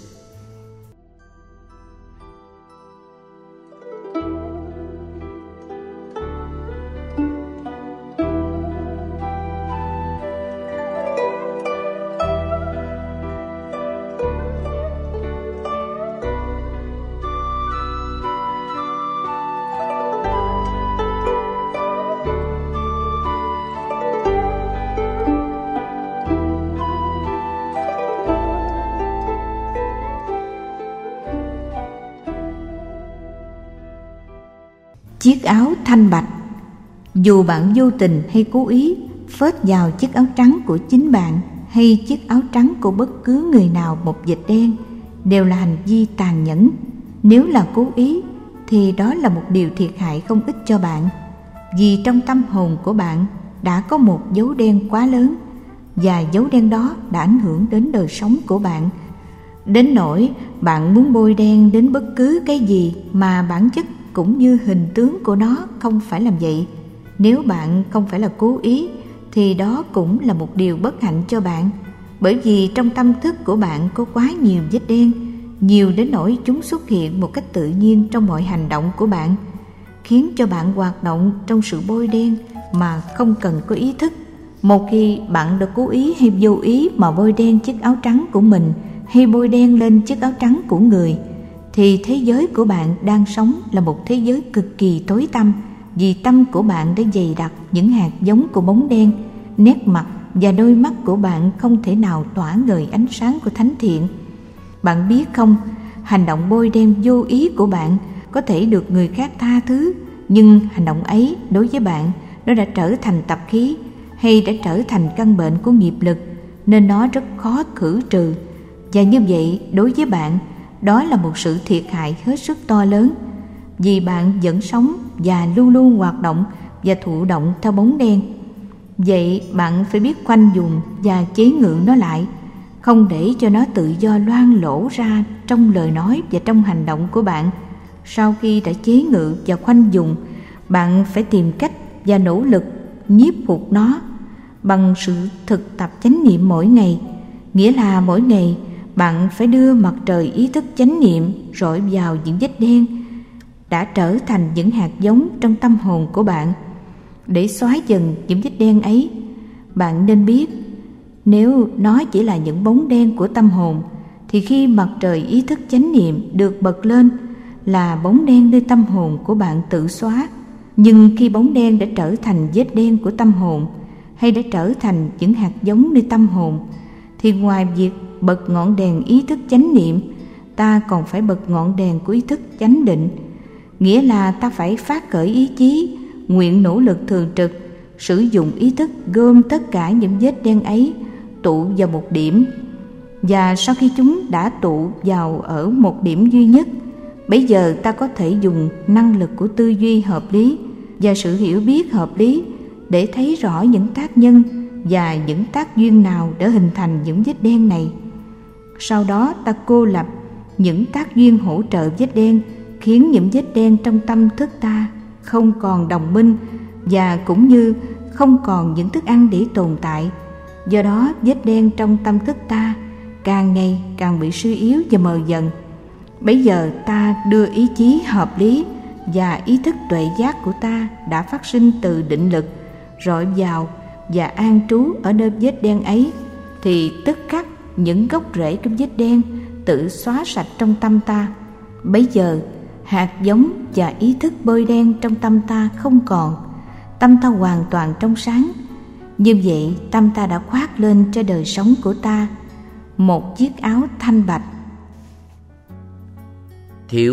chiếc áo thanh bạch. Dù bạn vô tình hay cố ý phết vào chiếc áo trắng của chính bạn hay chiếc áo trắng của bất cứ người nào một vệt đen, đều là hành vi tàn nhẫn. Nếu là cố ý thì đó là một điều thiệt hại không ít cho bạn, vì trong tâm hồn của bạn đã có một dấu đen quá lớn, và dấu đen đó đã ảnh hưởng đến đời sống của bạn, đến nỗi bạn muốn bôi đen đến bất cứ cái gì mà bản chất cũng như hình tướng của nó không phải làm vậy. Nếu bạn không phải là cố ý thì đó cũng là một điều bất hạnh cho bạn, bởi vì trong tâm thức của bạn có quá nhiều vết đen, nhiều đến nỗi chúng xuất hiện một cách tự nhiên trong mọi hành động của bạn, khiến cho bạn hoạt động trong sự bôi đen mà không cần có ý thức. Một khi bạn đã cố ý hay vô ý mà bôi đen chiếc áo trắng của mình hay bôi đen lên chiếc áo trắng của người, thì thế giới của bạn đang sống là một thế giới cực kỳ tối tăm, vì tâm của bạn đã dày đặc những hạt giống của bóng đen. Nét mặt và đôi mắt của bạn không thể nào tỏa ngời ánh sáng của thánh thiện. Bạn biết không, hành động bôi đen vô ý của bạn có thể được người khác tha thứ, nhưng hành động ấy đối với bạn, nó đã trở thành tập khí hay đã trở thành căn bệnh của nghiệp lực, nên nó rất khó khử trừ. Và như vậy, đối với bạn, đó là một sự thiệt hại hết sức to lớn, vì bạn vẫn sống và luôn luôn hoạt động và thụ động theo bóng đen. Vậy bạn phải biết khoanh vùng và chế ngự nó lại, không để cho nó tự do loang lổ ra trong lời nói và trong hành động của bạn. Sau khi đã chế ngự và khoanh vùng, bạn phải tìm cách và nỗ lực nhiếp phục nó bằng sự thực tập chánh niệm mỗi ngày. Nghĩa là mỗi ngày bạn phải đưa mặt trời ý thức chánh niệm rọi vào những vết đen đã trở thành những hạt giống trong tâm hồn của bạn, để xóa dần những vết đen ấy. Bạn nên biết, nếu nó chỉ là những bóng đen của tâm hồn, thì khi mặt trời ý thức chánh niệm được bật lên là bóng đen nơi tâm hồn của bạn tự xóa. Nhưng khi bóng đen đã trở thành vết đen của tâm hồn, hay đã trở thành những hạt giống nơi tâm hồn, thì ngoài việc bật ngọn đèn ý thức chánh niệm, ta còn phải bật ngọn đèn của ý thức chánh định. Nghĩa là ta phải phát khởi ý chí, nguyện nỗ lực thường trực, sử dụng ý thức gom tất cả những vết đen ấy tụ vào một điểm. Và sau khi chúng đã tụ vào ở một điểm duy nhất, bây giờ ta có thể dùng năng lực của tư duy hợp lý và sự hiểu biết hợp lý để thấy rõ những tác nhân và những tác duyên nào đã hình thành những vết đen này. Sau đó ta cô lập những tác duyên hỗ trợ vết đen, khiến những vết đen trong tâm thức ta không còn đồng minh, và cũng như không còn những thức ăn để tồn tại. Do đó vết đen trong tâm thức ta càng ngày càng bị suy yếu và mờ dần. Bây giờ ta đưa ý chí hợp lý và ý thức tuệ giác của ta đã phát sinh từ định lực rọi vào và an trú ở nơi vết đen ấy, thì tức khắc những gốc rễ của vết đen tự xóa sạch trong tâm ta. Bây giờ hạt giống và ý thức bôi đen trong tâm ta không còn, tâm ta hoàn toàn trong sáng. Như vậy tâm ta đã khoác lên cho đời sống của ta một chiếc áo thanh bạch. Thiếu.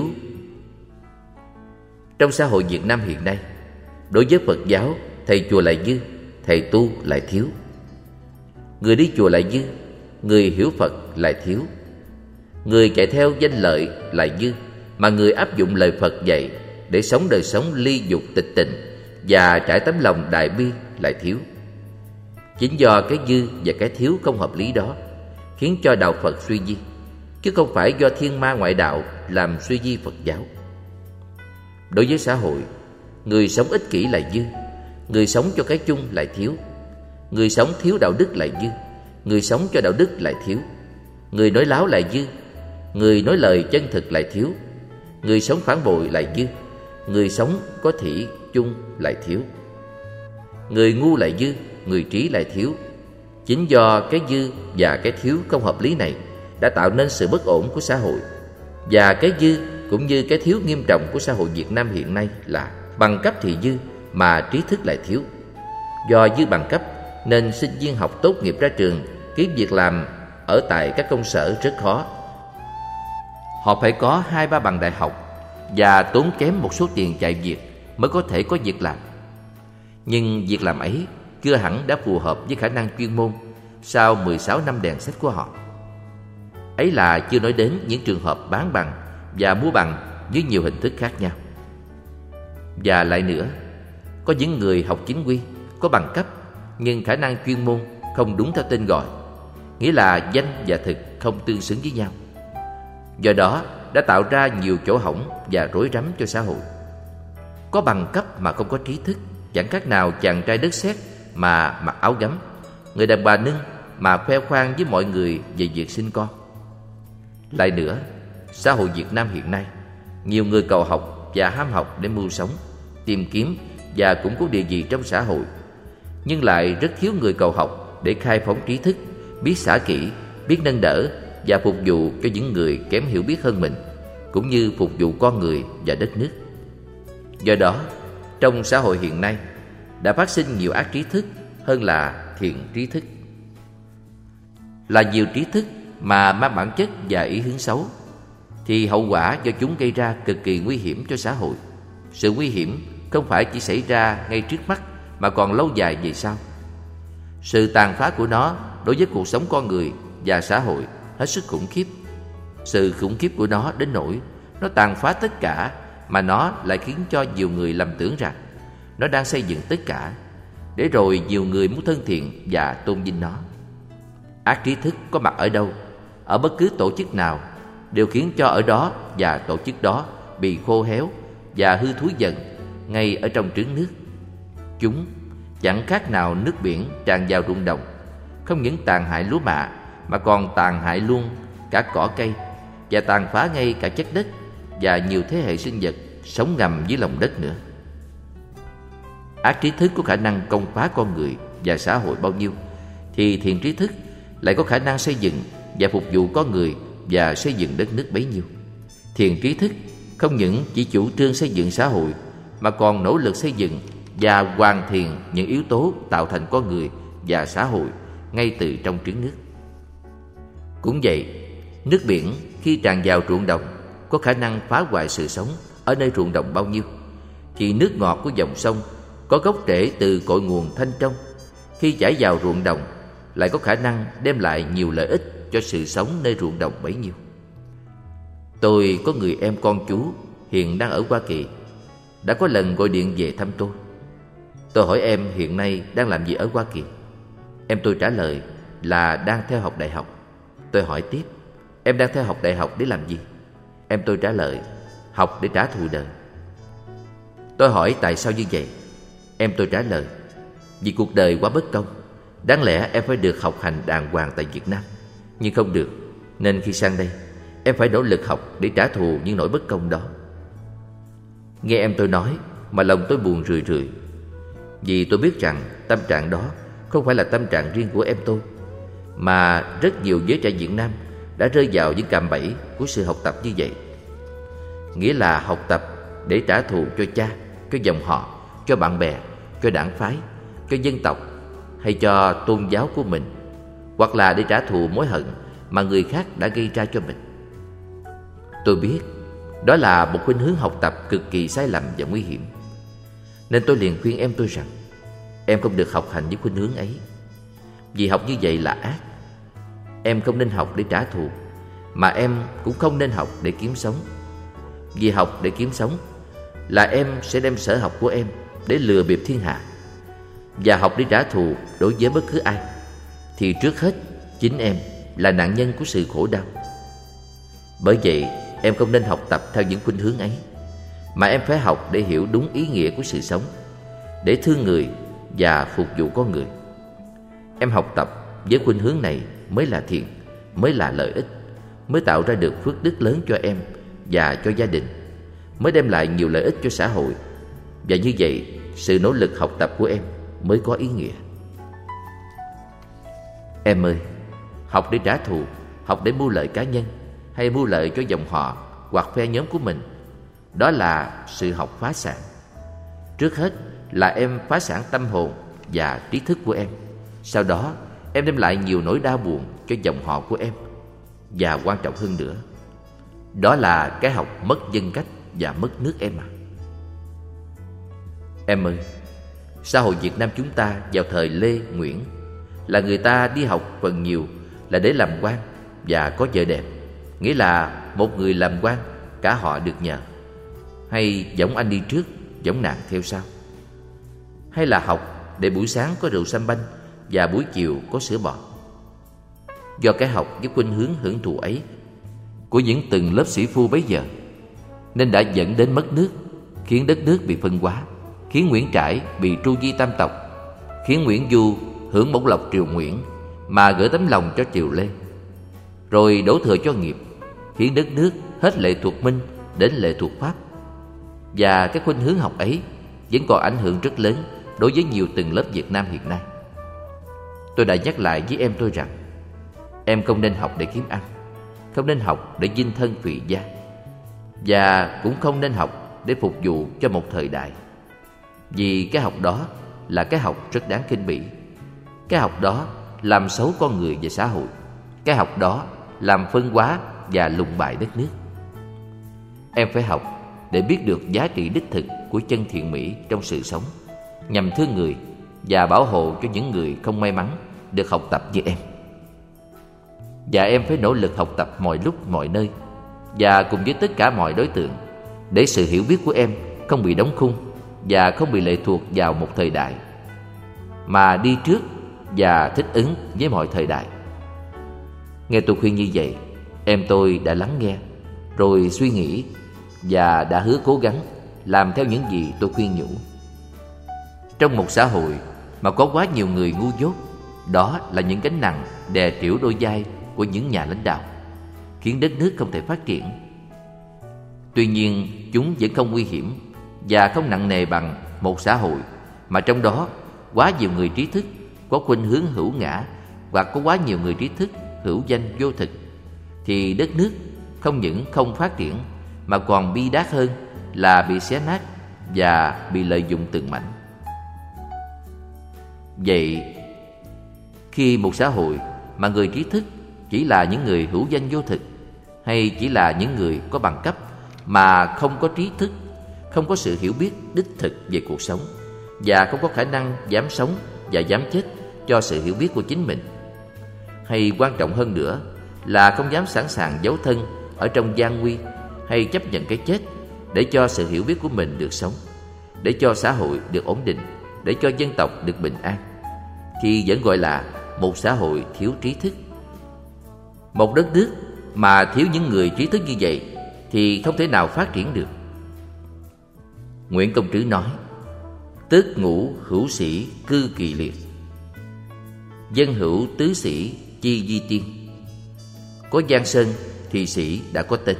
Trong xã hội Việt Nam hiện nay, đối với Phật giáo, thầy chùa lại dư, thầy tu lại thiếu. Người đi chùa lại dư, người hiểu Phật lại thiếu. Người chạy theo danh lợi lại dư, mà người áp dụng lời Phật dạy để sống đời sống ly dục tịch tịnh và trải tấm lòng đại bi lại thiếu. Chính do cái dư và cái thiếu không hợp lý đó khiến cho đạo Phật suy di, chứ không phải do thiên ma ngoại đạo làm suy di Phật giáo. Đối với xã hội, người sống ích kỷ lại dư, người sống cho cái chung lại thiếu. Người sống thiếu đạo đức lại dư, người sống cho đạo đức lại thiếu. Người nói láo lại dư, người nói lời chân thực lại thiếu. Người sống phản bội lại dư, người sống có thủy chung lại thiếu. Người ngu lại dư, người trí lại thiếu. Chính do cái dư và cái thiếu không hợp lý này đã tạo nên sự bất ổn của xã hội. Và cái dư cũng như cái thiếu nghiêm trọng của xã hội Việt Nam hiện nay là bằng cấp thì dư mà trí thức lại thiếu. Do dư bằng cấp nên sinh viên học tốt nghiệp ra trường kiếm việc làm ở tại các công sở rất khó. Họ phải có 2-3 bằng đại học và tốn kém một số tiền chạy việc mới có thể có việc làm. Nhưng việc làm ấy chưa hẳn đã phù hợp với khả năng chuyên môn sau 16 năm đèn sách của họ. Ấy là chưa nói đến những trường hợp bán bằng và mua bằng với nhiều hình thức khác nhau. Và lại nữa, có những người học chính quy, có bằng cấp, nhưng khả năng chuyên môn không đúng theo tên gọi, nghĩa là danh và thực không tương xứng với nhau. Do đó đã tạo ra nhiều chỗ hỏng và rối rắm cho xã hội. Có bằng cấp mà không có trí thức, chẳng khác nào chàng trai đất sét mà mặc áo gấm, người đàn bà nưng mà khoe khoang với mọi người về việc sinh con. Lại nữa, xã hội Việt Nam hiện nay, nhiều người cầu học và ham học để mưu sống, tìm kiếm và củng cố địa vị trong xã hội, nhưng lại rất thiếu người cầu học để khai phóng trí thức, biết xả kỹ, biết nâng đỡ và phục vụ cho những người kém hiểu biết hơn mình, cũng như phục vụ con người và đất nước. Do đó, trong xã hội hiện nay đã phát sinh nhiều ác trí thức hơn là thiện trí thức. Là nhiều trí thức mà mang bản chất và ý hướng xấu, thì hậu quả do chúng gây ra cực kỳ nguy hiểm cho xã hội. Sự nguy hiểm không phải chỉ xảy ra ngay trước mắt mà còn lâu dài về sau. Sự tàn phá của nó đối với cuộc sống con người và xã hội hết sức khủng khiếp. Sự khủng khiếp của nó đến nỗi nó tàn phá tất cả, mà nó lại khiến cho nhiều người lầm tưởng rằng nó đang xây dựng tất cả, để rồi nhiều người muốn thân thiện và tôn vinh nó. Ác trí thức có mặt ở đâu, ở bất cứ tổ chức nào, đều khiến cho ở đó và tổ chức đó bị khô héo và hư thúi dần ngay ở trong trứng nước. Chúng chẳng khác nào nước biển tràn vào ruộng đồng, không những tàn hại lúa mạ mà còn tàn hại luôn cả cỏ cây, và tàn phá ngay cả chất đất và nhiều thế hệ sinh vật sống ngầm dưới lòng đất nữa. Ác trí thức có khả năng công phá con người và xã hội bao nhiêu, thì thiện trí thức lại có khả năng xây dựng và phục vụ con người và xây dựng đất nước bấy nhiêu. Thiện trí thức không những chỉ chủ trương xây dựng xã hội, mà còn nỗ lực xây dựng và hoàn thiện những yếu tố tạo thành con người và xã hội ngay từ trong trứng nước. Cũng vậy, nước biển khi tràn vào ruộng đồng có khả năng phá hoại sự sống ở nơi ruộng đồng bao nhiêu, thì nước ngọt của dòng sông có gốc rễ từ cội nguồn thanh trong, khi chảy vào ruộng đồng lại có khả năng đem lại nhiều lợi ích cho sự sống nơi ruộng đồng bấy nhiêu. Tôi có người em con chú hiện đang ở Hoa Kỳ, đã có lần gọi điện về thăm tôi. Tôi hỏi em hiện nay đang làm gì ở Hoa Kỳ. Em tôi trả lời là đang theo học đại học. Tôi hỏi tiếp, em đang theo học đại học để làm gì? Em tôi trả lời, học để trả thù đời. Tôi hỏi tại sao như vậy? Em tôi trả lời, vì cuộc đời quá bất công. Đáng lẽ em phải được học hành đàng hoàng tại Việt Nam, nhưng không được, nên khi sang đây em phải nỗ lực học để trả thù những nỗi bất công đó. Nghe em tôi nói mà lòng tôi buồn rười rượi, vì tôi biết rằng tâm trạng đó không phải là tâm trạng riêng của em tôi, mà rất nhiều giới trẻ Việt Nam đã rơi vào những cạm bẫy của sự học tập như vậy. Nghĩa là học tập để trả thù cho cha, cho dòng họ, cho bạn bè, cho đảng phái, cho dân tộc hay cho tôn giáo của mình, hoặc là để trả thù mối hận mà người khác đã gây ra cho mình. Tôi biết đó là một khuynh hướng học tập cực kỳ sai lầm và nguy hiểm, nên tôi liền khuyên em tôi rằng em không được học hành với khuynh hướng ấy, vì học như vậy là ác. Em không nên học để trả thù, mà em cũng không nên học để kiếm sống. Vì học để kiếm sống là em sẽ đem sở học của em để lừa bịp thiên hạ, và học để trả thù đối với bất cứ ai thì trước hết chính em là nạn nhân của sự khổ đau. Bởi vậy em không nên học tập theo những khuynh hướng ấy, mà em phải học để hiểu đúng ý nghĩa của sự sống, để thương người và phục vụ con người. Em học tập với khuynh hướng này mới là thiện, mới là lợi ích, mới tạo ra được phước đức lớn cho em và cho gia đình, mới đem lại nhiều lợi ích cho xã hội. Và như vậy, sự nỗ lực học tập của em mới có ý nghĩa. Em ơi, học để trả thù, học để mưu lợi cá nhân hay mưu lợi cho dòng họ hoặc phe nhóm của mình, đó là sự học phá sản. Trước hết là em phá sản tâm hồn và trí thức của em. Sau đó em đem lại nhiều nỗi đau buồn cho dòng họ của em. Và quan trọng hơn nữa, đó là cái học mất nhân cách và mất nước em à. Em ơi, xã hội Việt Nam chúng ta vào thời Lê, Nguyễn là người ta đi học phần nhiều là để làm quan và có vợ đẹp, nghĩa là một người làm quan cả họ được nhờ. Hay giống anh đi trước, giống nàng theo sau? Hay là học để buổi sáng có rượu sâm banh và buổi chiều có sữa bò? Do cái học với khuynh hướng hưởng thụ ấy của những từng lớp sĩ phu bấy giờ nên đã dẫn đến mất nước, khiến đất nước bị phân hóa, khiến Nguyễn Trãi bị tru di tam tộc, khiến Nguyễn Du hưởng bổng lộc triều Nguyễn mà gửi tấm lòng cho triều Lê, rồi đổ thừa cho nghiệp, khiến đất nước hết lệ thuộc Minh đến lệ thuộc Pháp. Và cái khuynh hướng học ấy vẫn còn ảnh hưởng rất lớn đối với nhiều tầng lớp Việt Nam hiện nay. Tôi đã nhắc lại với em tôi rằng em không nên học để kiếm ăn, không nên học để dinh thân phì gia, và cũng không nên học để phục vụ cho một thời đại. Vì cái học đó là cái học rất đáng khinh bỉ. Cái học đó làm xấu con người và xã hội. Cái học đó làm phân hóa và lùng bại đất nước. Em phải học để biết được giá trị đích thực của chân thiện mỹ trong sự sống, nhằm thương người và bảo hộ cho những người không may mắn được học tập như em. Và em phải nỗ lực học tập mọi lúc mọi nơi và cùng với tất cả mọi đối tượng, để sự hiểu biết của em không bị đóng khung và không bị lệ thuộc vào một thời đại, mà đi trước và thích ứng với mọi thời đại. Nghe tôi khuyên như vậy, em tôi đã lắng nghe, rồi suy nghĩ và đã hứa cố gắng làm theo những gì tôi khuyên nhủ. Trong một xã hội mà có quá nhiều người ngu dốt, đó là những gánh nặng đè trĩu đôi vai của những nhà lãnh đạo, khiến đất nước không thể phát triển. Tuy nhiên, chúng vẫn không nguy hiểm và không nặng nề bằng một xã hội mà trong đó quá nhiều người trí thức có khuynh hướng hữu ngã, hoặc có quá nhiều người trí thức hữu danh vô thực. Thì đất nước không những không phát triển mà còn bi đát hơn là bị xé nát và bị lợi dụng từng mảnh. Vậy, khi một xã hội mà người trí thức chỉ là những người hữu danh vô thực, hay chỉ là những người có bằng cấp mà không có trí thức, không có sự hiểu biết đích thực về cuộc sống, và không có khả năng dám sống và dám chết cho sự hiểu biết của chính mình, hay quan trọng hơn nữa là không dám sẵn sàng giấu thân ở trong gian nguy hay chấp nhận cái chết để cho sự hiểu biết của mình được sống, để cho xã hội được ổn định, để cho dân tộc được bình an, thì vẫn gọi là một xã hội thiếu trí thức. Một đất nước mà thiếu những người trí thức như vậy thì không thể nào phát triển được. Nguyễn Công Trứ nói: tước ngũ hữu sĩ cư kỳ liệt, dân hữu tứ sĩ chi di tiên. Có giang sơn thì sĩ đã có tên.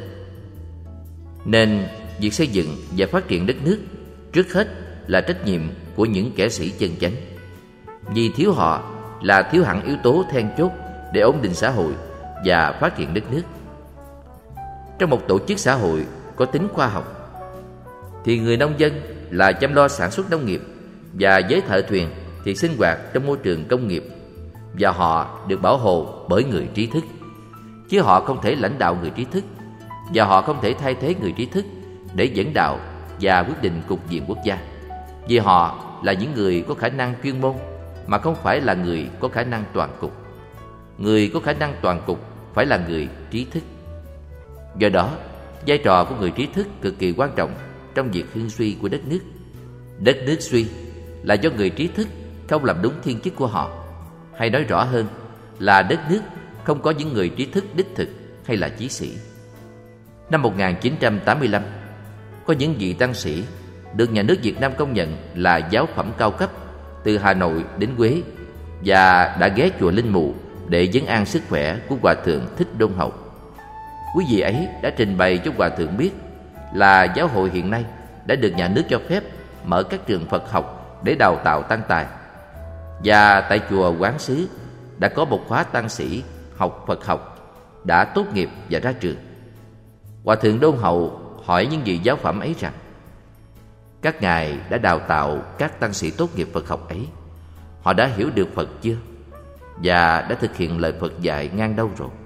Nên việc xây dựng và phát triển đất nước trước hết là trách nhiệm của những kẻ sĩ chân chánh. Vì thiếu họ là thiếu hẳn yếu tố then chốt để ổn định xã hội và phát triển đất nước. Trong một tổ chức xã hội có tính khoa học thì người nông dân là chăm lo sản xuất nông nghiệp, và giới thợ thuyền thì sinh hoạt trong môi trường công nghiệp, và họ được bảo hộ bởi người trí thức. Chứ họ không thể lãnh đạo người trí thức, và họ không thể thay thế người trí thức để dẫn đạo và quyết định cục diện quốc gia, vì họ là những người có khả năng chuyên môn mà không phải là người có khả năng toàn cục. Người có khả năng toàn cục phải là người trí thức. Do đó, vai trò của người trí thức cực kỳ quan trọng trong việc hưng suy của đất nước. Đất nước suy là do người trí thức không làm đúng thiên chức của họ, hay nói rõ hơn là đất nước không có những người trí thức đích thực hay là chí sĩ. Năm 1985, có những vị tăng sĩ được nhà nước Việt Nam công nhận là giáo phẩm cao cấp từ Hà Nội đến Huế, và đã ghé chùa Linh Mù để vấn an sức khỏe của Hòa thượng Thích Đôn Hậu. Quý vị ấy đã trình bày cho Hòa thượng biết là giáo hội hiện nay đã được nhà nước cho phép mở các trường Phật học để đào tạo tăng tài, và tại chùa Quán Sứ đã có một khóa tăng sĩ học Phật học đã tốt nghiệp và ra trường. Hòa thượng Đôn Hậu hỏi những vị giáo phẩm ấy rằng: các ngài đã đào tạo các tăng sĩ tốt nghiệp Phật học ấy, họ đã hiểu được Phật chưa, và đã thực hiện lời Phật dạy ngang đâu rồi?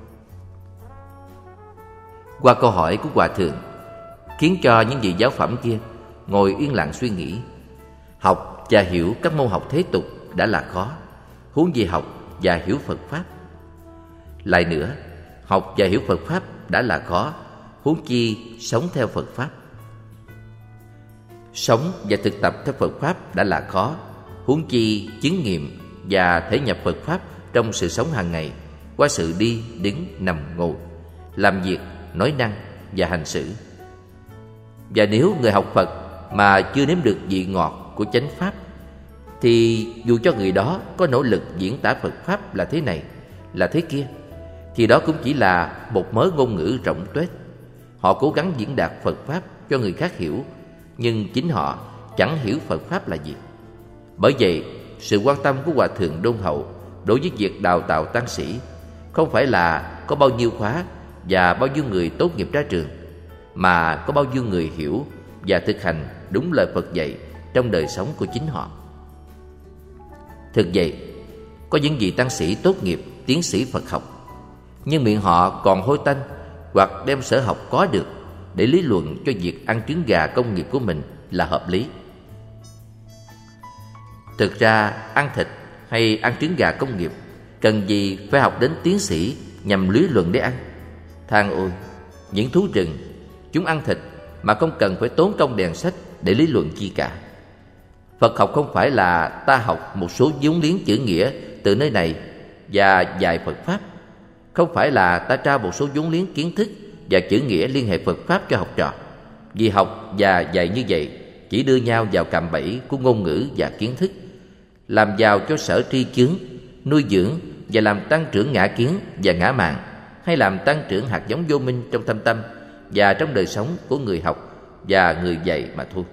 Qua câu hỏi của Hòa thượng khiến cho những vị giáo phẩm kia ngồi yên lặng suy nghĩ, Học và hiểu các môn học thế tục đã là khó, huống gì học và hiểu Phật Pháp. Lại nữa, học và hiểu Phật Pháp đã là khó, huống chi sống theo Phật Pháp. Sống và thực tập theo Phật Pháp đã là khó, huống chi chứng nghiệm và thể nhập Phật Pháp trong sự sống hàng ngày qua sự đi, đứng, nằm, ngồi, làm việc, nói năng và hành xử. Và nếu người học Phật mà chưa nếm được vị ngọt của chánh Pháp, thì dù cho người đó có nỗ lực diễn tả Phật Pháp là thế này, là thế kia, thì đó cũng chỉ là một mớ ngôn ngữ rỗng tuếch. Họ cố gắng diễn đạt Phật Pháp cho người khác hiểu, nhưng chính họ chẳng hiểu Phật Pháp là gì. Bởi vậy, sự quan tâm của Hòa Thượng Đôn Hậu đối với việc đào tạo tăng sĩ không phải là có bao nhiêu khóa và bao nhiêu người tốt nghiệp ra trường, mà có bao nhiêu người hiểu và thực hành đúng lời Phật dạy trong đời sống của chính họ. Thực vậy, có những vị tăng sĩ tốt nghiệp tiến sĩ Phật học, nhưng miệng họ còn hôi tanh hoặc đem sở học có được để lý luận cho việc ăn trứng gà công nghiệp của mình là hợp lý. Thực ra, ăn thịt hay ăn trứng gà công nghiệp cần gì phải học đến tiến sĩ nhằm lý luận để ăn. Than ôi, những thú rừng, chúng ăn thịt mà không cần phải tốn công đèn sách để lý luận chi cả. Phật học không phải là ta học một số vốn liếng chữ nghĩa từ nơi này và dạy Phật Pháp, không phải là ta trao một số vốn liếng kiến thức và chữ nghĩa liên hệ Phật Pháp cho học trò. Vì học và dạy như vậy chỉ đưa nhau vào cạm bẫy của ngôn ngữ và kiến thức, làm giàu cho sở tri chướng, nuôi dưỡng và làm tăng trưởng ngã kiến và ngã mạn, hay làm tăng trưởng hạt giống vô minh trong thâm tâm và trong đời sống của người học và người dạy mà thôi.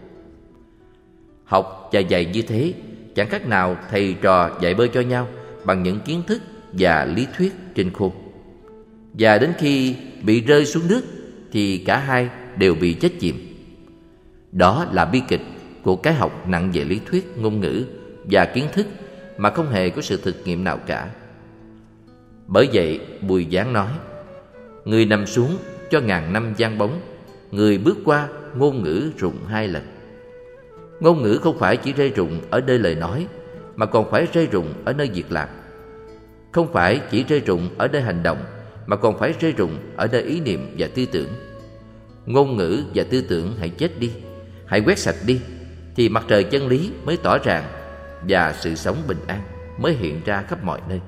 Học và dạy như thế chẳng khác nào thầy trò dạy bơi cho nhau bằng những kiến thức và lý thuyết trên khôn. Và đến khi bị rơi xuống nước thì cả hai đều bị chết chìm. Đó là bi kịch của cái học nặng về lý thuyết, ngôn ngữ và kiến thức mà không hề có sự thực nghiệm nào cả. Bởi vậy Bùi Giảng nói: người nằm xuống cho ngàn năm giăng bóng, người bước qua ngôn ngữ rụng 2 lần. Ngôn ngữ không phải chỉ rơi rụng ở nơi lời nói, mà còn phải rơi rụng ở nơi việc làm. Không phải chỉ rơi rụng ở nơi hành động, mà còn phải rơi rụng ở nơi ý niệm và tư tưởng. Ngôn ngữ và tư tưởng hãy chết đi, hãy quét sạch đi, thì mặt trời chân lý mới tỏ ràng và sự sống bình an mới hiện ra khắp mọi nơi.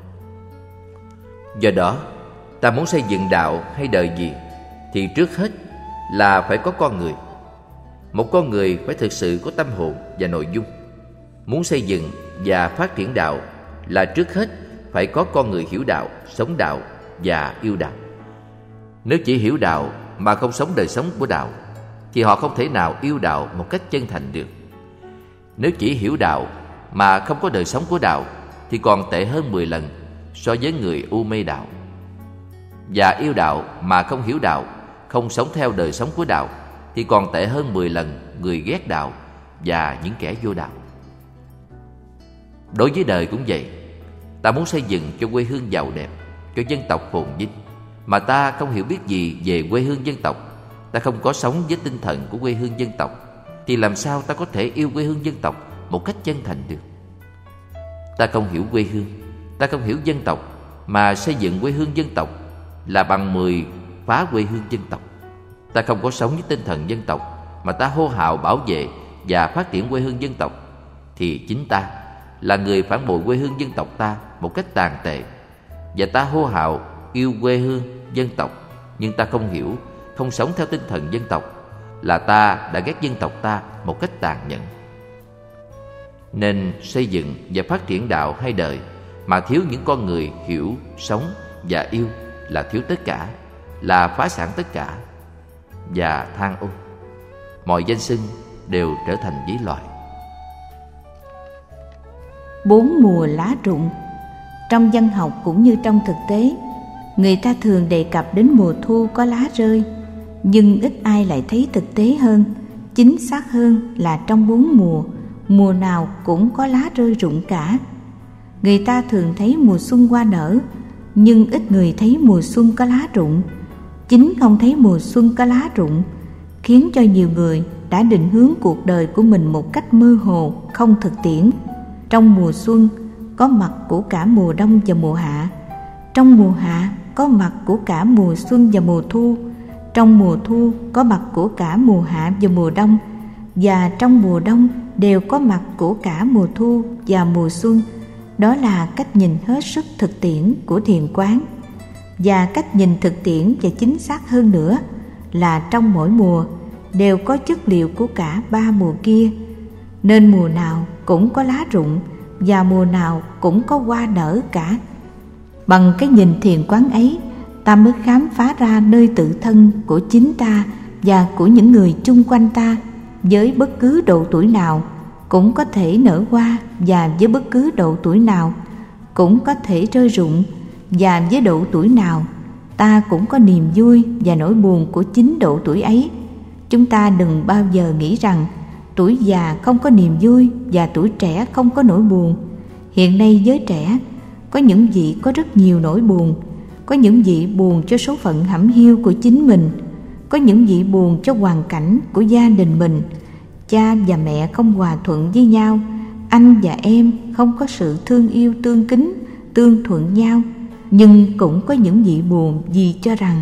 Do đó, ta muốn xây dựng đạo hay đời gì thì trước hết là phải có con người. Một con người phải thực sự có tâm hồn và nội dung. Muốn xây dựng và phát triển đạo là trước hết phải có con người hiểu đạo, sống đạo và yêu đạo. Nếu chỉ hiểu đạo mà không sống đời sống của đạo thì họ không thể nào yêu đạo một cách chân thành được. Nếu chỉ hiểu đạo mà không có đời sống của đạo thì còn tệ hơn 10 lần so với người u mê đạo. Và yêu đạo mà không hiểu đạo, không sống theo đời sống của đạo thì còn tệ hơn 10 lần người ghét đạo và những kẻ vô đạo. Đối với đời cũng vậy. Ta muốn xây dựng cho quê hương giàu đẹp, cho dân tộc phồn vinh, mà ta không hiểu biết gì về quê hương dân tộc, ta không có sống với tinh thần của quê hương dân tộc, thì làm sao ta có thể yêu quê hương dân tộc một cách chân thành được? Ta không hiểu quê hương, ta không hiểu dân tộc, mà xây dựng quê hương dân tộc là bằng 10 phá quê hương dân tộc. Ta không có sống với tinh thần dân tộc, mà ta hô hào bảo vệ và phát triển quê hương dân tộc, thì chính ta là người phản bội quê hương dân tộc ta một cách tàn tệ. Và ta hô hào yêu quê hương dân tộc, nhưng ta không hiểu, không sống theo tinh thần dân tộc, là ta đã ghét dân tộc ta một cách tàn nhẫn. Nên xây dựng và phát triển đạo hay đời mà thiếu những con người hiểu, sống và yêu là thiếu tất cả, là phá sản tất cả. Và than ôi, mọi danh xưng đều trở thành giấy loài. 4 mùa lá rụng. Trong văn học cũng như trong thực tế, người ta thường đề cập đến mùa thu có lá rơi, nhưng ít ai lại thấy thực tế hơn, chính xác hơn là trong 4 mùa, mùa nào cũng có lá rơi rụng cả. Người ta thường thấy mùa xuân hoa nở, nhưng ít người thấy mùa xuân có lá rụng. Chính không thấy mùa xuân có lá rụng khiến cho nhiều người đã định hướng cuộc đời của mình một cách mơ hồ, không thực tiễn. Trong mùa xuân có mặt của cả mùa đông và mùa hạ, trong mùa hạ có mặt của cả mùa xuân và mùa thu, trong mùa thu có mặt của cả mùa hạ và mùa đông, và trong mùa đông đều có mặt của cả mùa thu và mùa xuân. Đó là cách nhìn hết sức thực tiễn của thiền quán. Và cách nhìn thực tiễn và chính xác hơn nữa là trong mỗi mùa đều có chất liệu của cả 3 mùa kia, nên mùa nào cũng có lá rụng và mùa nào cũng có hoa nở cả. Bằng cái nhìn thiền quán ấy, ta mới khám phá ra nơi tự thân của chính ta và của những người chung quanh ta. Với bất cứ độ tuổi nào cũng có thể nở hoa, và với bất cứ độ tuổi nào cũng có thể rơi rụng, và với độ tuổi nào ta cũng có niềm vui và nỗi buồn của chính độ tuổi ấy. Chúng ta đừng bao giờ nghĩ rằng tuổi già không có niềm vui và tuổi trẻ không có nỗi buồn. Hiện nay giới trẻ có những vị có rất nhiều nỗi buồn, có những vị buồn cho số phận hẩm hiu của chính mình, có những vị buồn cho hoàn cảnh của gia đình mình. Cha và mẹ không hòa thuận với nhau, anh và em không có sự thương yêu tương kính, tương thuận nhau. Nhưng cũng có những vị buồn vì cho rằng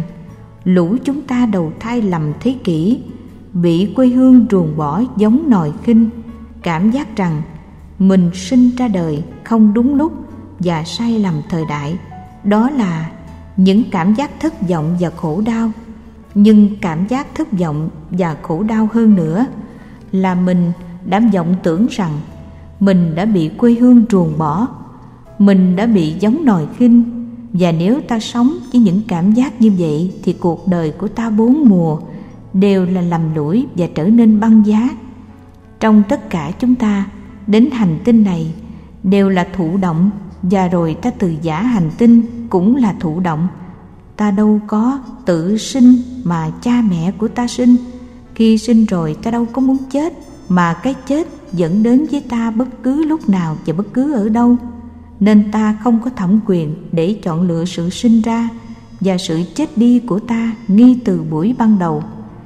lũ chúng ta đầu thai lầm thế kỷ, bị quê hương ruồng bỏ giống nòi khinh, cảm giác rằng mình sinh ra đời không đúng lúc và sai lầm thời đại. Đó là những cảm giác thất vọng và khổ đau. Nhưng cảm giác thất vọng và khổ đau hơn nữa là mình đã vọng tưởng rằng mình đã bị quê hương ruồng bỏ, mình đã bị giống nòi khinh. Và nếu ta sống với những cảm giác như vậy thì cuộc đời của ta 4 mùa đều là lầm lũi và trở nên băng giá. Trong tất cả chúng ta đến hành tinh này đều là thụ động, và rồi ta từ giả hành tinh cũng là thụ động. Ta đâu có tự sinh mà cha mẹ của ta sinh. Khi sinh rồi ta đâu có muốn chết, mà cái chết dẫn đến với ta bất cứ lúc nào và bất cứ ở đâu. Nên ta không có thẩm quyền để chọn lựa sự sinh ra và sự chết đi của ta ngay từ buổi ban đầu.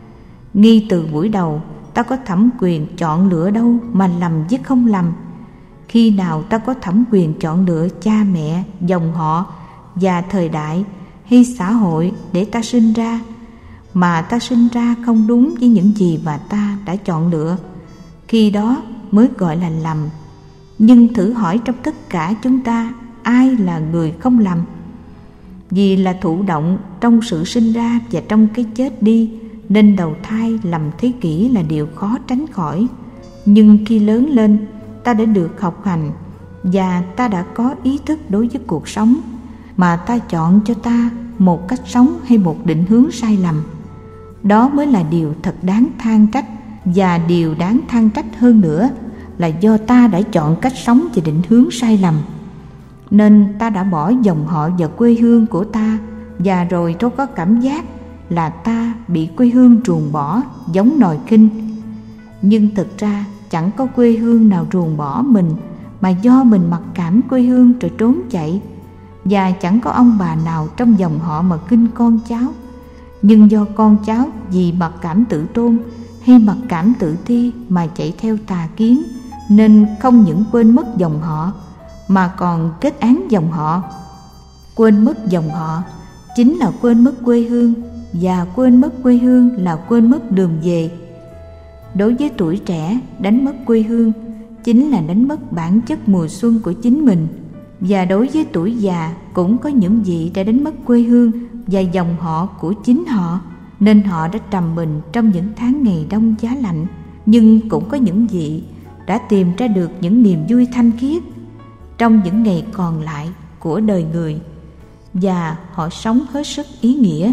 Ngay từ buổi đầu ta có thẩm quyền chọn lựa đâu mà lầm chứ không lầm. Khi nào ta có thẩm quyền chọn lựa cha mẹ, dòng họ và thời đại hay xã hội để ta sinh ra, mà ta sinh ra không đúng với những gì mà ta đã chọn lựa, khi đó mới gọi là lầm. Nhưng thử hỏi trong tất cả chúng ta ai là người không lầm? Vì là thụ động trong sự sinh ra và trong cái chết đi, nên đầu thai lầm thế kỷ là điều khó tránh khỏi. Nhưng khi lớn lên, ta đã được học hành và ta đã có ý thức đối với cuộc sống, mà ta chọn cho ta một cách sống hay một định hướng sai lầm. Đó mới là điều thật đáng than trách. Và điều đáng than trách hơn nữa là do ta đã chọn cách sống và định hướng sai lầm, nên ta đã bỏ dòng họ và quê hương của ta, và rồi tôi có cảm giác là ta bị quê hương ruồng bỏ giống nòi khinh. Nhưng thực ra chẳng có quê hương nào ruồng bỏ mình, mà do mình mặc cảm quê hương rồi trốn chạy. Và chẳng có ông bà nào trong dòng họ mà khinh con cháu. Nhưng do con cháu vì mặc cảm tự tôn hay mặc cảm tự ti mà chạy theo tà kiến, nên không những quên mất dòng họ mà còn kết án dòng họ. Quên mất dòng họ chính là quên mất quê hương, và quên mất quê hương là quên mất đường về. Đối với tuổi trẻ, đánh mất quê hương chính là đánh mất bản chất mùa xuân của chính mình. Và đối với tuổi già cũng có những vị đã đánh mất quê hương và dòng họ của chính họ, nên họ đã trầm mình trong những tháng ngày đông giá lạnh. Nhưng cũng có những vị đã tìm ra được những niềm vui thanh khiết trong những ngày còn lại của đời người, và họ sống hết sức ý nghĩa.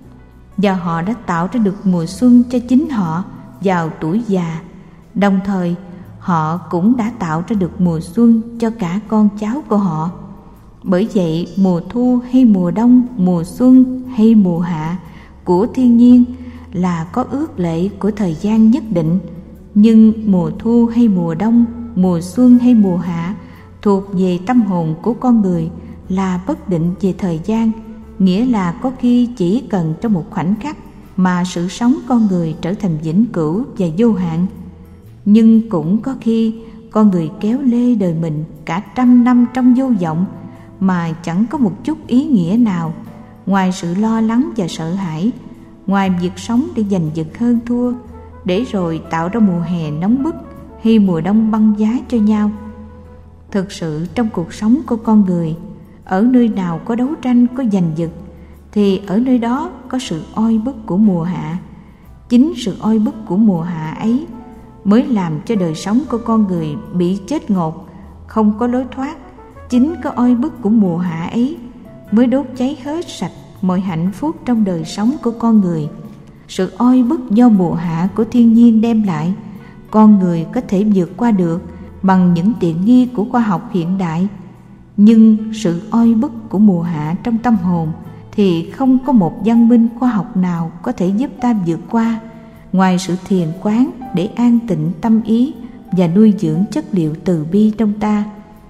Và họ đã tạo ra được mùa xuân cho chính họ vào tuổi già. Đồng thời họ cũng đã tạo ra được mùa xuân cho cả con cháu của họ. Bởi vậy mùa thu hay mùa đông, mùa xuân hay mùa hạ của thiên nhiên là có ước lệ của thời gian nhất định. Nhưng mùa thu hay mùa đông, mùa xuân hay mùa hạ thuộc về tâm hồn của con người là bất định về thời gian. Nghĩa là có khi chỉ cần trong một khoảnh khắc mà sự sống con người trở thành vĩnh cửu và vô hạn. Nhưng cũng có khi con người kéo lê đời mình cả 100 năm trong vô vọng mà chẳng có một chút ý nghĩa nào, ngoài sự lo lắng và sợ hãi, ngoài việc sống để giành giật hơn thua, để rồi tạo ra mùa hè nóng bức hay mùa đông băng giá cho nhau. Thực sự trong cuộc sống của con người, ở nơi nào có đấu tranh, có giành giật, thì ở nơi đó có sự oi bức của mùa hạ. Chính sự oi bức của mùa hạ ấy mới làm cho đời sống của con người bị chết ngột, không có lối thoát. Chính cái oi bức của mùa hạ ấy mới đốt cháy hết sạch mọi hạnh phúc trong đời sống của con người. Sự oi bức do mùa hạ của thiên nhiên đem lại, con người có thể vượt qua được bằng những tiện nghi của khoa học hiện đại. Nhưng sự oi bức của mùa hạ trong tâm hồn thì không có một văn minh khoa học nào có thể giúp ta vượt qua, ngoài sự thiền quán để an tịnh tâm ý và nuôi dưỡng chất liệu từ bi trong ta.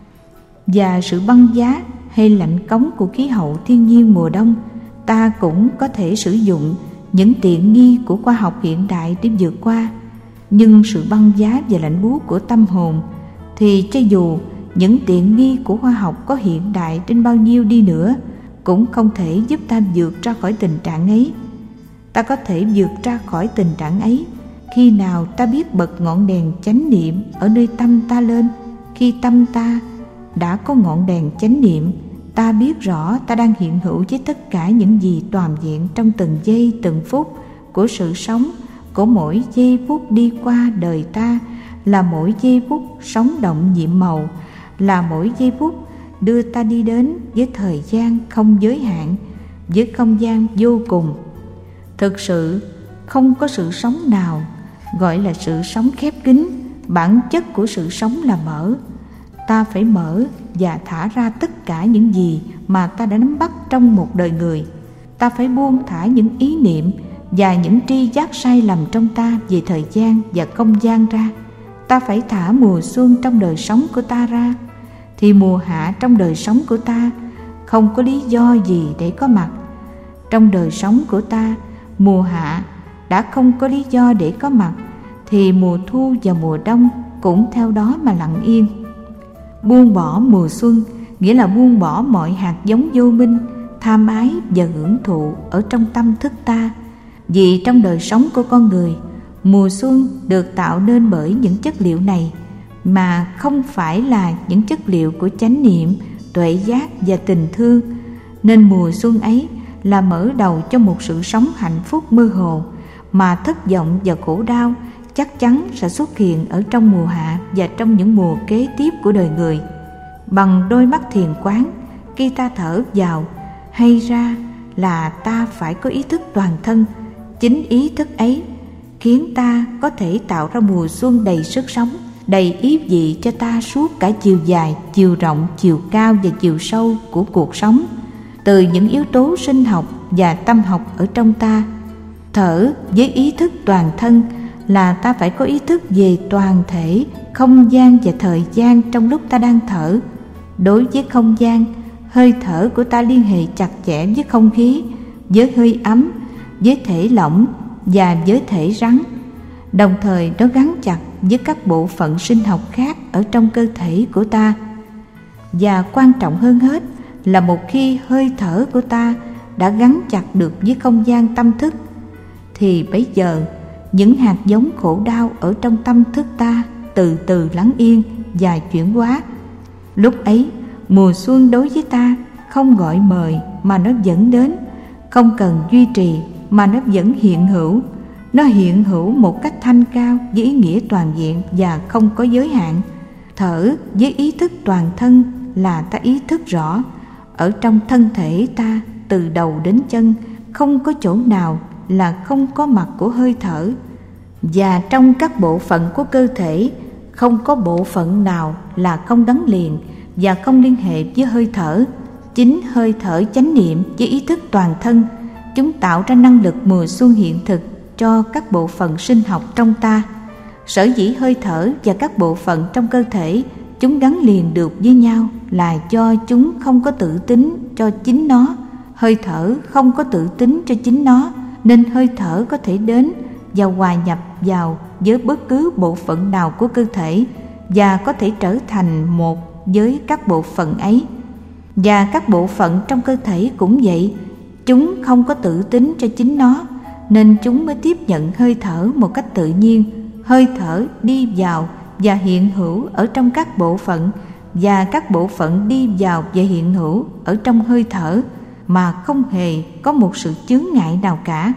Và sự băng giá hay lạnh cống của khí hậu thiên nhiên mùa đông, ta cũng có thể sử dụng những tiện nghi của khoa học hiện đại để vượt qua. Nhưng sự băng giá và lạnh buốt của tâm hồn thì cho dù những tiện nghi của khoa học có hiện đại đến bao nhiêu đi nữa cũng không thể giúp ta vượt ra khỏi tình trạng ấy. Ta có thể vượt ra khỏi tình trạng ấy khi nào ta biết bật ngọn đèn chánh niệm ở nơi tâm ta lên. Khi tâm ta đã có ngọn đèn chánh niệm, ta biết rõ ta đang hiện hữu với tất cả những gì toàn diện trong từng giây từng phút của sự sống, của mỗi giây phút đi qua đời ta, là mỗi giây phút sống động nhiệm màu, là mỗi giây phút đưa ta đi đến với thời gian không giới hạn, với không gian vô cùng. Thực sự không có sự sống nào gọi là sự sống khép kín. Bản chất của sự sống là mở. Ta phải mở và thả ra tất cả những gì mà ta đã nắm bắt trong một đời người. Ta phải buông thả những ý niệm và những tri giác sai lầm trong ta về thời gian và không gian ra. Ta phải thả mùa xuân trong đời sống của ta ra, thì mùa hạ trong đời sống của ta không có lý do gì để có mặt. Trong đời sống của ta, mùa hạ đã không có lý do để có mặt, thì mùa thu và mùa đông cũng theo đó mà lặng yên. Buông bỏ mùa xuân nghĩa là buông bỏ mọi hạt giống vô minh, tham ái và hưởng thụ ở trong tâm thức ta. Vì trong đời sống của con người, mùa xuân được tạo nên bởi những chất liệu này, mà không phải là những chất liệu của chánh niệm, tuệ giác và tình thương. Nên mùa xuân ấy là mở đầu cho một sự sống hạnh phúc mơ hồ, mà thất vọng và khổ đau chắc chắn sẽ xuất hiện ở trong mùa hạ và trong những mùa kế tiếp của đời người. Bằng đôi mắt thiền quán, khi ta thở vào hay ra là ta phải có ý thức toàn thân. Chính ý thức ấy khiến ta có thể tạo ra mùa xuân đầy sức sống, đầy ý vị cho ta suốt cả chiều dài, chiều rộng, chiều cao và chiều sâu của cuộc sống, từ những yếu tố sinh học và tâm học ở trong ta. Thở với ý thức toàn thân là ta phải có ý thức về toàn thể, không gian và thời gian trong lúc ta đang thở. Đối với không gian, hơi thở của ta liên hệ chặt chẽ với không khí, với hơi ấm, với thể lỏng và với thể rắn. Đồng thời nó gắn chặt với các bộ phận sinh học khác ở trong cơ thể của ta. Và quan trọng hơn hết là một khi hơi thở của ta đã gắn chặt được với không gian tâm thức, thì bây giờ những hạt giống khổ đau ở trong tâm thức ta từ từ lắng yên và chuyển hóa. Lúc ấy, mùa xuân đối với ta không gọi mời mà nó dẫn đến, không cần duy trì mà nó vẫn hiện hữu. Nó hiện hữu một cách thanh cao với ý nghĩa toàn diện và không có giới hạn. Thở với ý thức toàn thân là ta ý thức rõ ở trong thân thể ta từ đầu đến chân không có chỗ nào là không có mặt của hơi thở. Và trong các bộ phận của cơ thể không có bộ phận nào là không gắn liền và không liên hệ với hơi thở. Chính hơi thở chánh niệm với ý thức toàn thân, chúng tạo ra năng lực mùa xuân hiện thực cho các bộ phận sinh học trong ta. Sở dĩ hơi thở và các bộ phận trong cơ thể chúng gắn liền được với nhau là do chúng không có tự tính cho chính nó. Hơi thở không có tự tính cho chính nó, nên hơi thở có thể đến và hòa nhập vào với bất cứ bộ phận nào của cơ thể và có thể trở thành một với các bộ phận ấy. Và các bộ phận trong cơ thể cũng vậy, chúng không có tự tính cho chính nó, nên chúng mới tiếp nhận hơi thở một cách tự nhiên. Hơi thở đi vào và hiện hữu ở trong các bộ phận, và các bộ phận đi vào và hiện hữu ở trong hơi thở, mà không hề có một sự chướng ngại nào cả.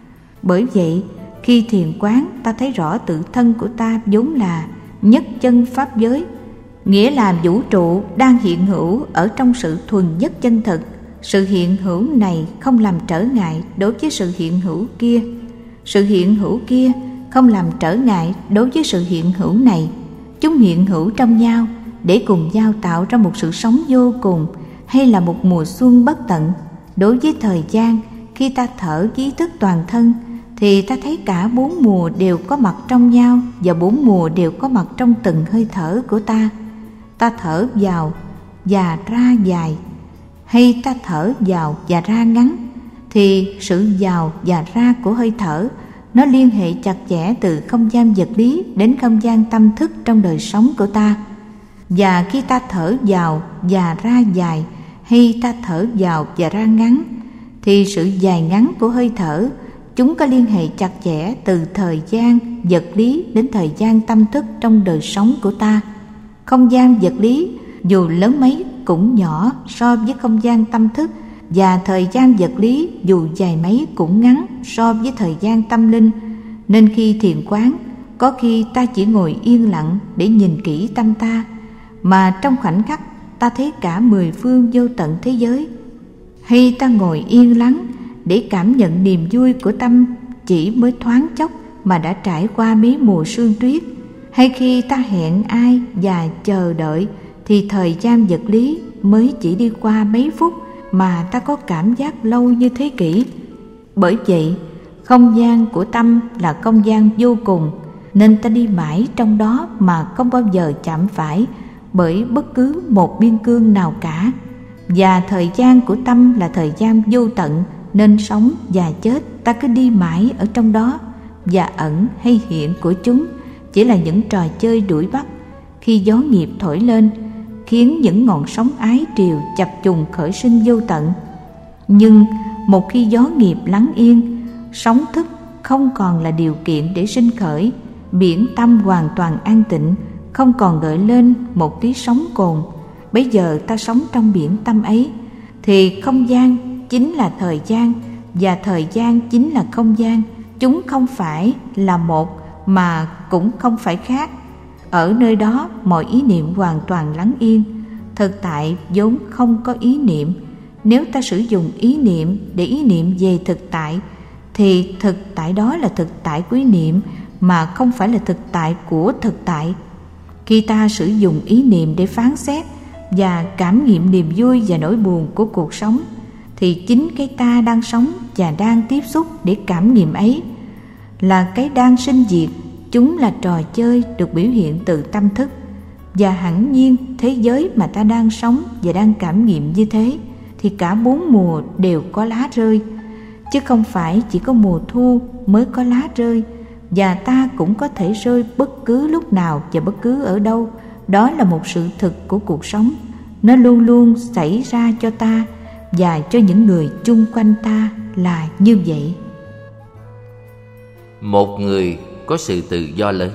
Bởi vậy, khi thiền quán, ta thấy rõ tự thân của ta vốn là nhất chân pháp giới, nghĩa là vũ trụ đang hiện hữu ở trong sự thuần nhất chân thực. Sự hiện hữu này không làm trở ngại đối với sự hiện hữu kia. Sự hiện hữu kia không làm trở ngại đối với sự hiện hữu này. Chúng hiện hữu trong nhau để cùng nhau tạo ra một sự sống vô cùng, hay là một mùa xuân bất tận. Đối với thời gian, khi ta thở với ý thức toàn thân, thì ta thấy cả 4 mùa đều có mặt trong nhau, và 4 mùa đều có mặt trong từng hơi thở của ta. Ta thở vào và ra dài, hay ta thở vào và ra ngắn, thì sự vào và ra của hơi thở nó liên hệ chặt chẽ từ không gian vật lý đến không gian tâm thức trong đời sống của ta. Và khi ta thở vào và ra dài, hay ta thở vào và ra ngắn, thì sự dài ngắn của hơi thở chúng có liên hệ chặt chẽ từ thời gian vật lý đến thời gian tâm thức trong đời sống của ta. Không gian vật lý dù lớn mấy cũng nhỏ so với không gian tâm thức, và thời gian vật lý dù dài mấy cũng ngắn so với thời gian tâm linh. Nên khi thiền quán, có khi ta chỉ ngồi yên lặng để nhìn kỹ tâm ta, mà trong khoảnh khắc ta thấy cả 10 phương vô tận thế giới. Hay ta ngồi yên lắng để cảm nhận niềm vui của tâm chỉ mới thoáng chốc mà đã trải qua mấy mùa sương tuyết. Hay khi ta hẹn ai và chờ đợi, thì thời gian vật lý mới chỉ đi qua mấy phút mà ta có cảm giác lâu như thế kỷ. Bởi vậy, không gian của tâm là không gian vô cùng, nên ta đi mãi trong đó mà không bao giờ chạm phải bởi bất cứ một biên cương nào cả. Và thời gian của tâm là thời gian vô tận, nên sống và chết ta cứ đi mãi ở trong đó, và ẩn hay hiện của chúng chỉ là những trò chơi đuổi bắt. Khi gió nghiệp thổi lên, khiến những ngọn sóng ái triều chập trùng khởi sinh vô tận. Nhưng một khi gió nghiệp lắng yên, sóng thức không còn là điều kiện để sinh khởi, biển tâm hoàn toàn an tịnh, không còn gợi lên một tí sóng cồn. Bây giờ ta sống trong biển tâm ấy, thì không gian chính là thời gian, và thời gian chính là không gian. Chúng không phải là một mà cũng không phải khác. Ở nơi đó mọi ý niệm hoàn toàn lắng yên. Thực tại vốn không có ý niệm. Nếu ta sử dụng ý niệm để ý niệm về thực tại, thì thực tại đó là thực tại của ý niệm, mà không phải là thực tại của thực tại. Khi ta sử dụng ý niệm để phán xét và cảm nghiệm niềm vui và nỗi buồn của cuộc sống, thì chính cái ta đang sống và đang tiếp xúc để cảm nghiệm ấy là cái đang sinh diệt. Chúng là trò chơi được biểu hiện từ tâm thức. Và hẳn nhiên thế giới mà ta đang sống và đang cảm nghiệm như thế, thì cả 4 mùa đều có lá rơi, chứ không phải chỉ có mùa thu mới có lá rơi. Và ta cũng có thể rơi bất cứ lúc nào và bất cứ ở đâu. Đó là một sự thực của cuộc sống. Nó luôn luôn xảy ra cho ta và cho những người chung quanh ta là như vậy. Một người có sự tự do lớn.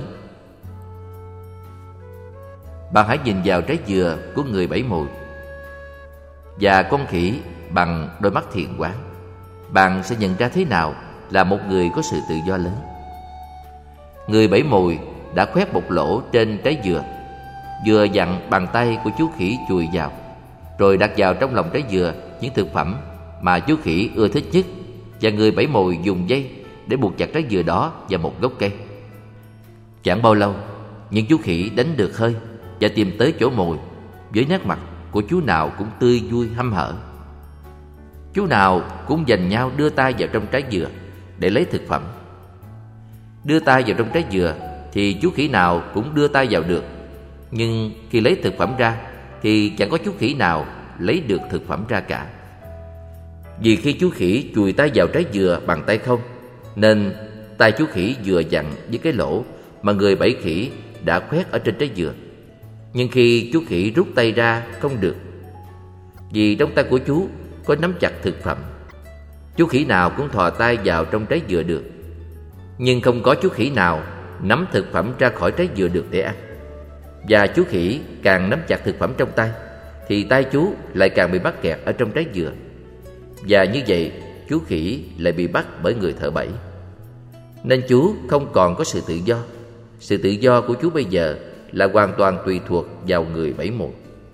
Bạn hãy nhìn vào trái dừa của người bảy mùi và con khỉ bằng đôi mắt thiền quán. Bạn sẽ nhận ra thế nào là một người có sự tự do lớn. Người bảy mùi đã khoét một lỗ trên trái dừa, vừa dặn bàn tay của chú khỉ chùi vào, rồi đặt vào trong lòng trái dừa những thực phẩm mà chú khỉ ưa thích nhất, và người bảy mùi dùng dây để buộc chặt trái dừa đó vào một gốc cây. Chẳng bao lâu, những chú khỉ đánh được hơi và tìm tới chỗ mồi, với nét mặt của chú nào cũng tươi vui hăm hở. Chú nào cũng giành nhau đưa tay vào trong trái dừa để lấy thực phẩm. Đưa tay vào trong trái dừa thì chú khỉ nào cũng đưa tay vào được, nhưng khi lấy thực phẩm ra thì chẳng có chú khỉ nào lấy được thực phẩm ra cả. Vì khi chú khỉ chùi tay vào trái dừa bằng tay không, nên tay chú khỉ vừa dặn với cái lỗ mà người bẫy khỉ đã khoét ở trên trái dừa. Nhưng khi chú khỉ rút tay ra không được, vì trong tay của chú có nắm chặt thực phẩm. Chú khỉ nào cũng thò tay vào trong trái dừa được, nhưng không có chú khỉ nào nắm thực phẩm ra khỏi trái dừa được để ăn. Và chú khỉ càng nắm chặt thực phẩm trong tay, thì tay chú lại càng bị mắc kẹt ở trong trái dừa. Và như vậy, chú khỉ lại bị bắt bởi người thợ bẫy. Nên chú không còn có sự tự do. Sự tự do của chú bây giờ là hoàn toàn tùy thuộc vào người bẫy mồi.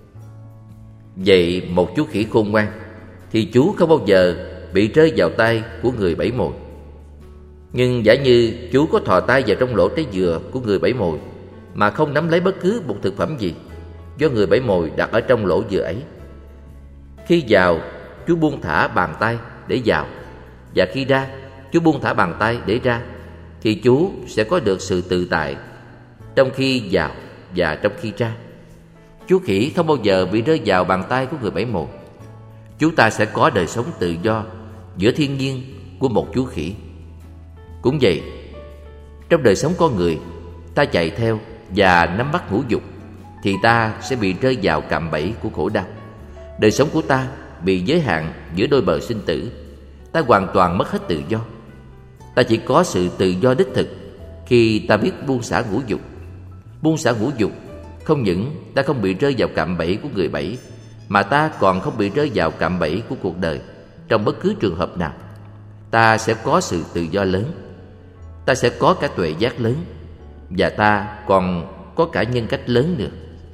Vậy một chú khỉ khôn ngoan thì chú không bao giờ bị rơi vào tay của người bẫy mồi. Nhưng giả như chú có thò tay vào trong lỗ trái dừa của người bẫy mồi mà không nắm lấy bất cứ một thực phẩm gì do người bẫy mồi đặt ở trong lỗ dừa ấy, khi vào chú buông thả bàn tay để vào, và khi ra chú buông thả bàn tay để ra, thì chú sẽ có được sự tự tại trong khi vào và trong khi ra. Chú khỉ không bao giờ bị rơi vào bàn tay của người bẫy mồi. Chúng ta sẽ có đời sống tự do giữa thiên nhiên của một chú khỉ. Cũng vậy, trong đời sống con người, ta chạy theo và nắm bắt ngũ dục thì ta sẽ bị rơi vào cạm bẫy của khổ đau. Đời sống của ta bị giới hạn giữa đôi bờ sinh tử. Ta hoàn toàn mất hết tự do. Ta chỉ có sự tự do đích thực khi ta biết buông xả ngũ dục. Buông xả ngũ dục, không những ta không bị rơi vào cạm bẫy của người bẫy, mà ta còn không bị rơi vào cạm bẫy của cuộc đời trong bất cứ trường hợp nào. Ta sẽ có sự tự do lớn, ta sẽ có cả tuệ giác lớn, và ta còn có cả nhân cách lớn nữa.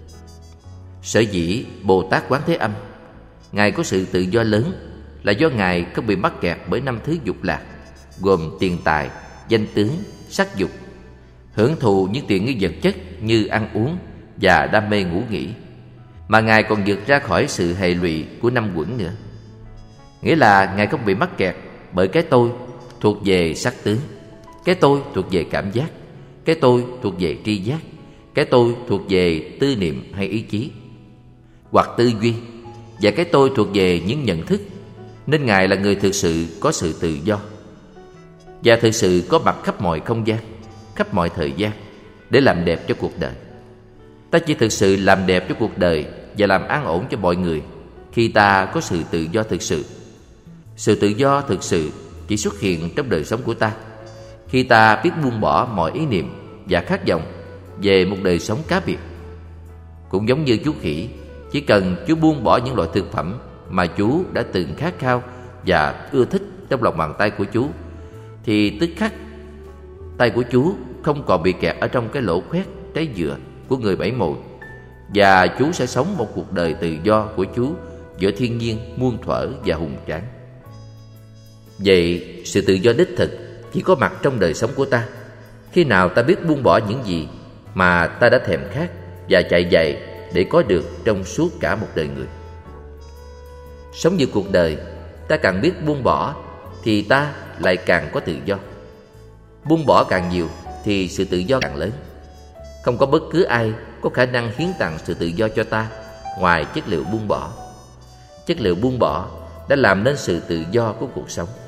Sở dĩ Bồ Tát Quán Thế Âm, Ngài có sự tự do lớn là do Ngài không bị mắc kẹt bởi 5 thứ dục lạc, gồm tiền tài, danh tướng, sắc dục, hưởng thụ những tiện nghi vật chất như ăn uống và đam mê ngủ nghỉ, mà Ngài còn vượt ra khỏi sự hệ lụy của 5 uẩn nữa. Nghĩa là Ngài không bị mắc kẹt bởi cái tôi thuộc về sắc tướng, cái tôi thuộc về cảm giác, cái tôi thuộc về tri giác, cái tôi thuộc về tư niệm hay ý chí hoặc tư duy, và cái tôi thuộc về những nhận thức. Nên Ngài là người thực sự có sự tự do, và thực sự có mặt khắp mọi không gian, khắp mọi thời gian để làm đẹp cho cuộc đời. Ta chỉ thực sự làm đẹp cho cuộc đời và làm an ổn cho mọi người khi ta có sự tự do thực sự. Sự tự do thực sự chỉ xuất hiện trong đời sống của ta khi ta biết buông bỏ mọi ý niệm và khát vọng về một đời sống cá biệt. Cũng giống như chú khỉ, chỉ cần chú buông bỏ những loại thực phẩm mà chú đã từng khát khao và ưa thích trong lòng bàn tay của chú, thì tức khắc tay của chú không còn bị kẹt ở trong cái lỗ khoét trái dừa của người bẫy mồi, và chú sẽ sống một cuộc đời tự do của chú giữa thiên nhiên muôn thuở và hùng tráng. Vậy sự tự do đích thực chỉ có mặt trong đời sống của ta khi nào ta biết buông bỏ những gì mà ta đã thèm khát và chạy dày để có được trong suốt cả một đời người. Sống như cuộc đời, ta càng biết buông bỏ thì ta lại càng có tự do. Buông bỏ càng nhiều thì sự tự do càng lớn. Không có bất cứ ai có khả năng hiến tặng sự tự do cho ta ngoài chất liệu buông bỏ. Chất liệu buông bỏ đã làm nên sự tự do của cuộc sống.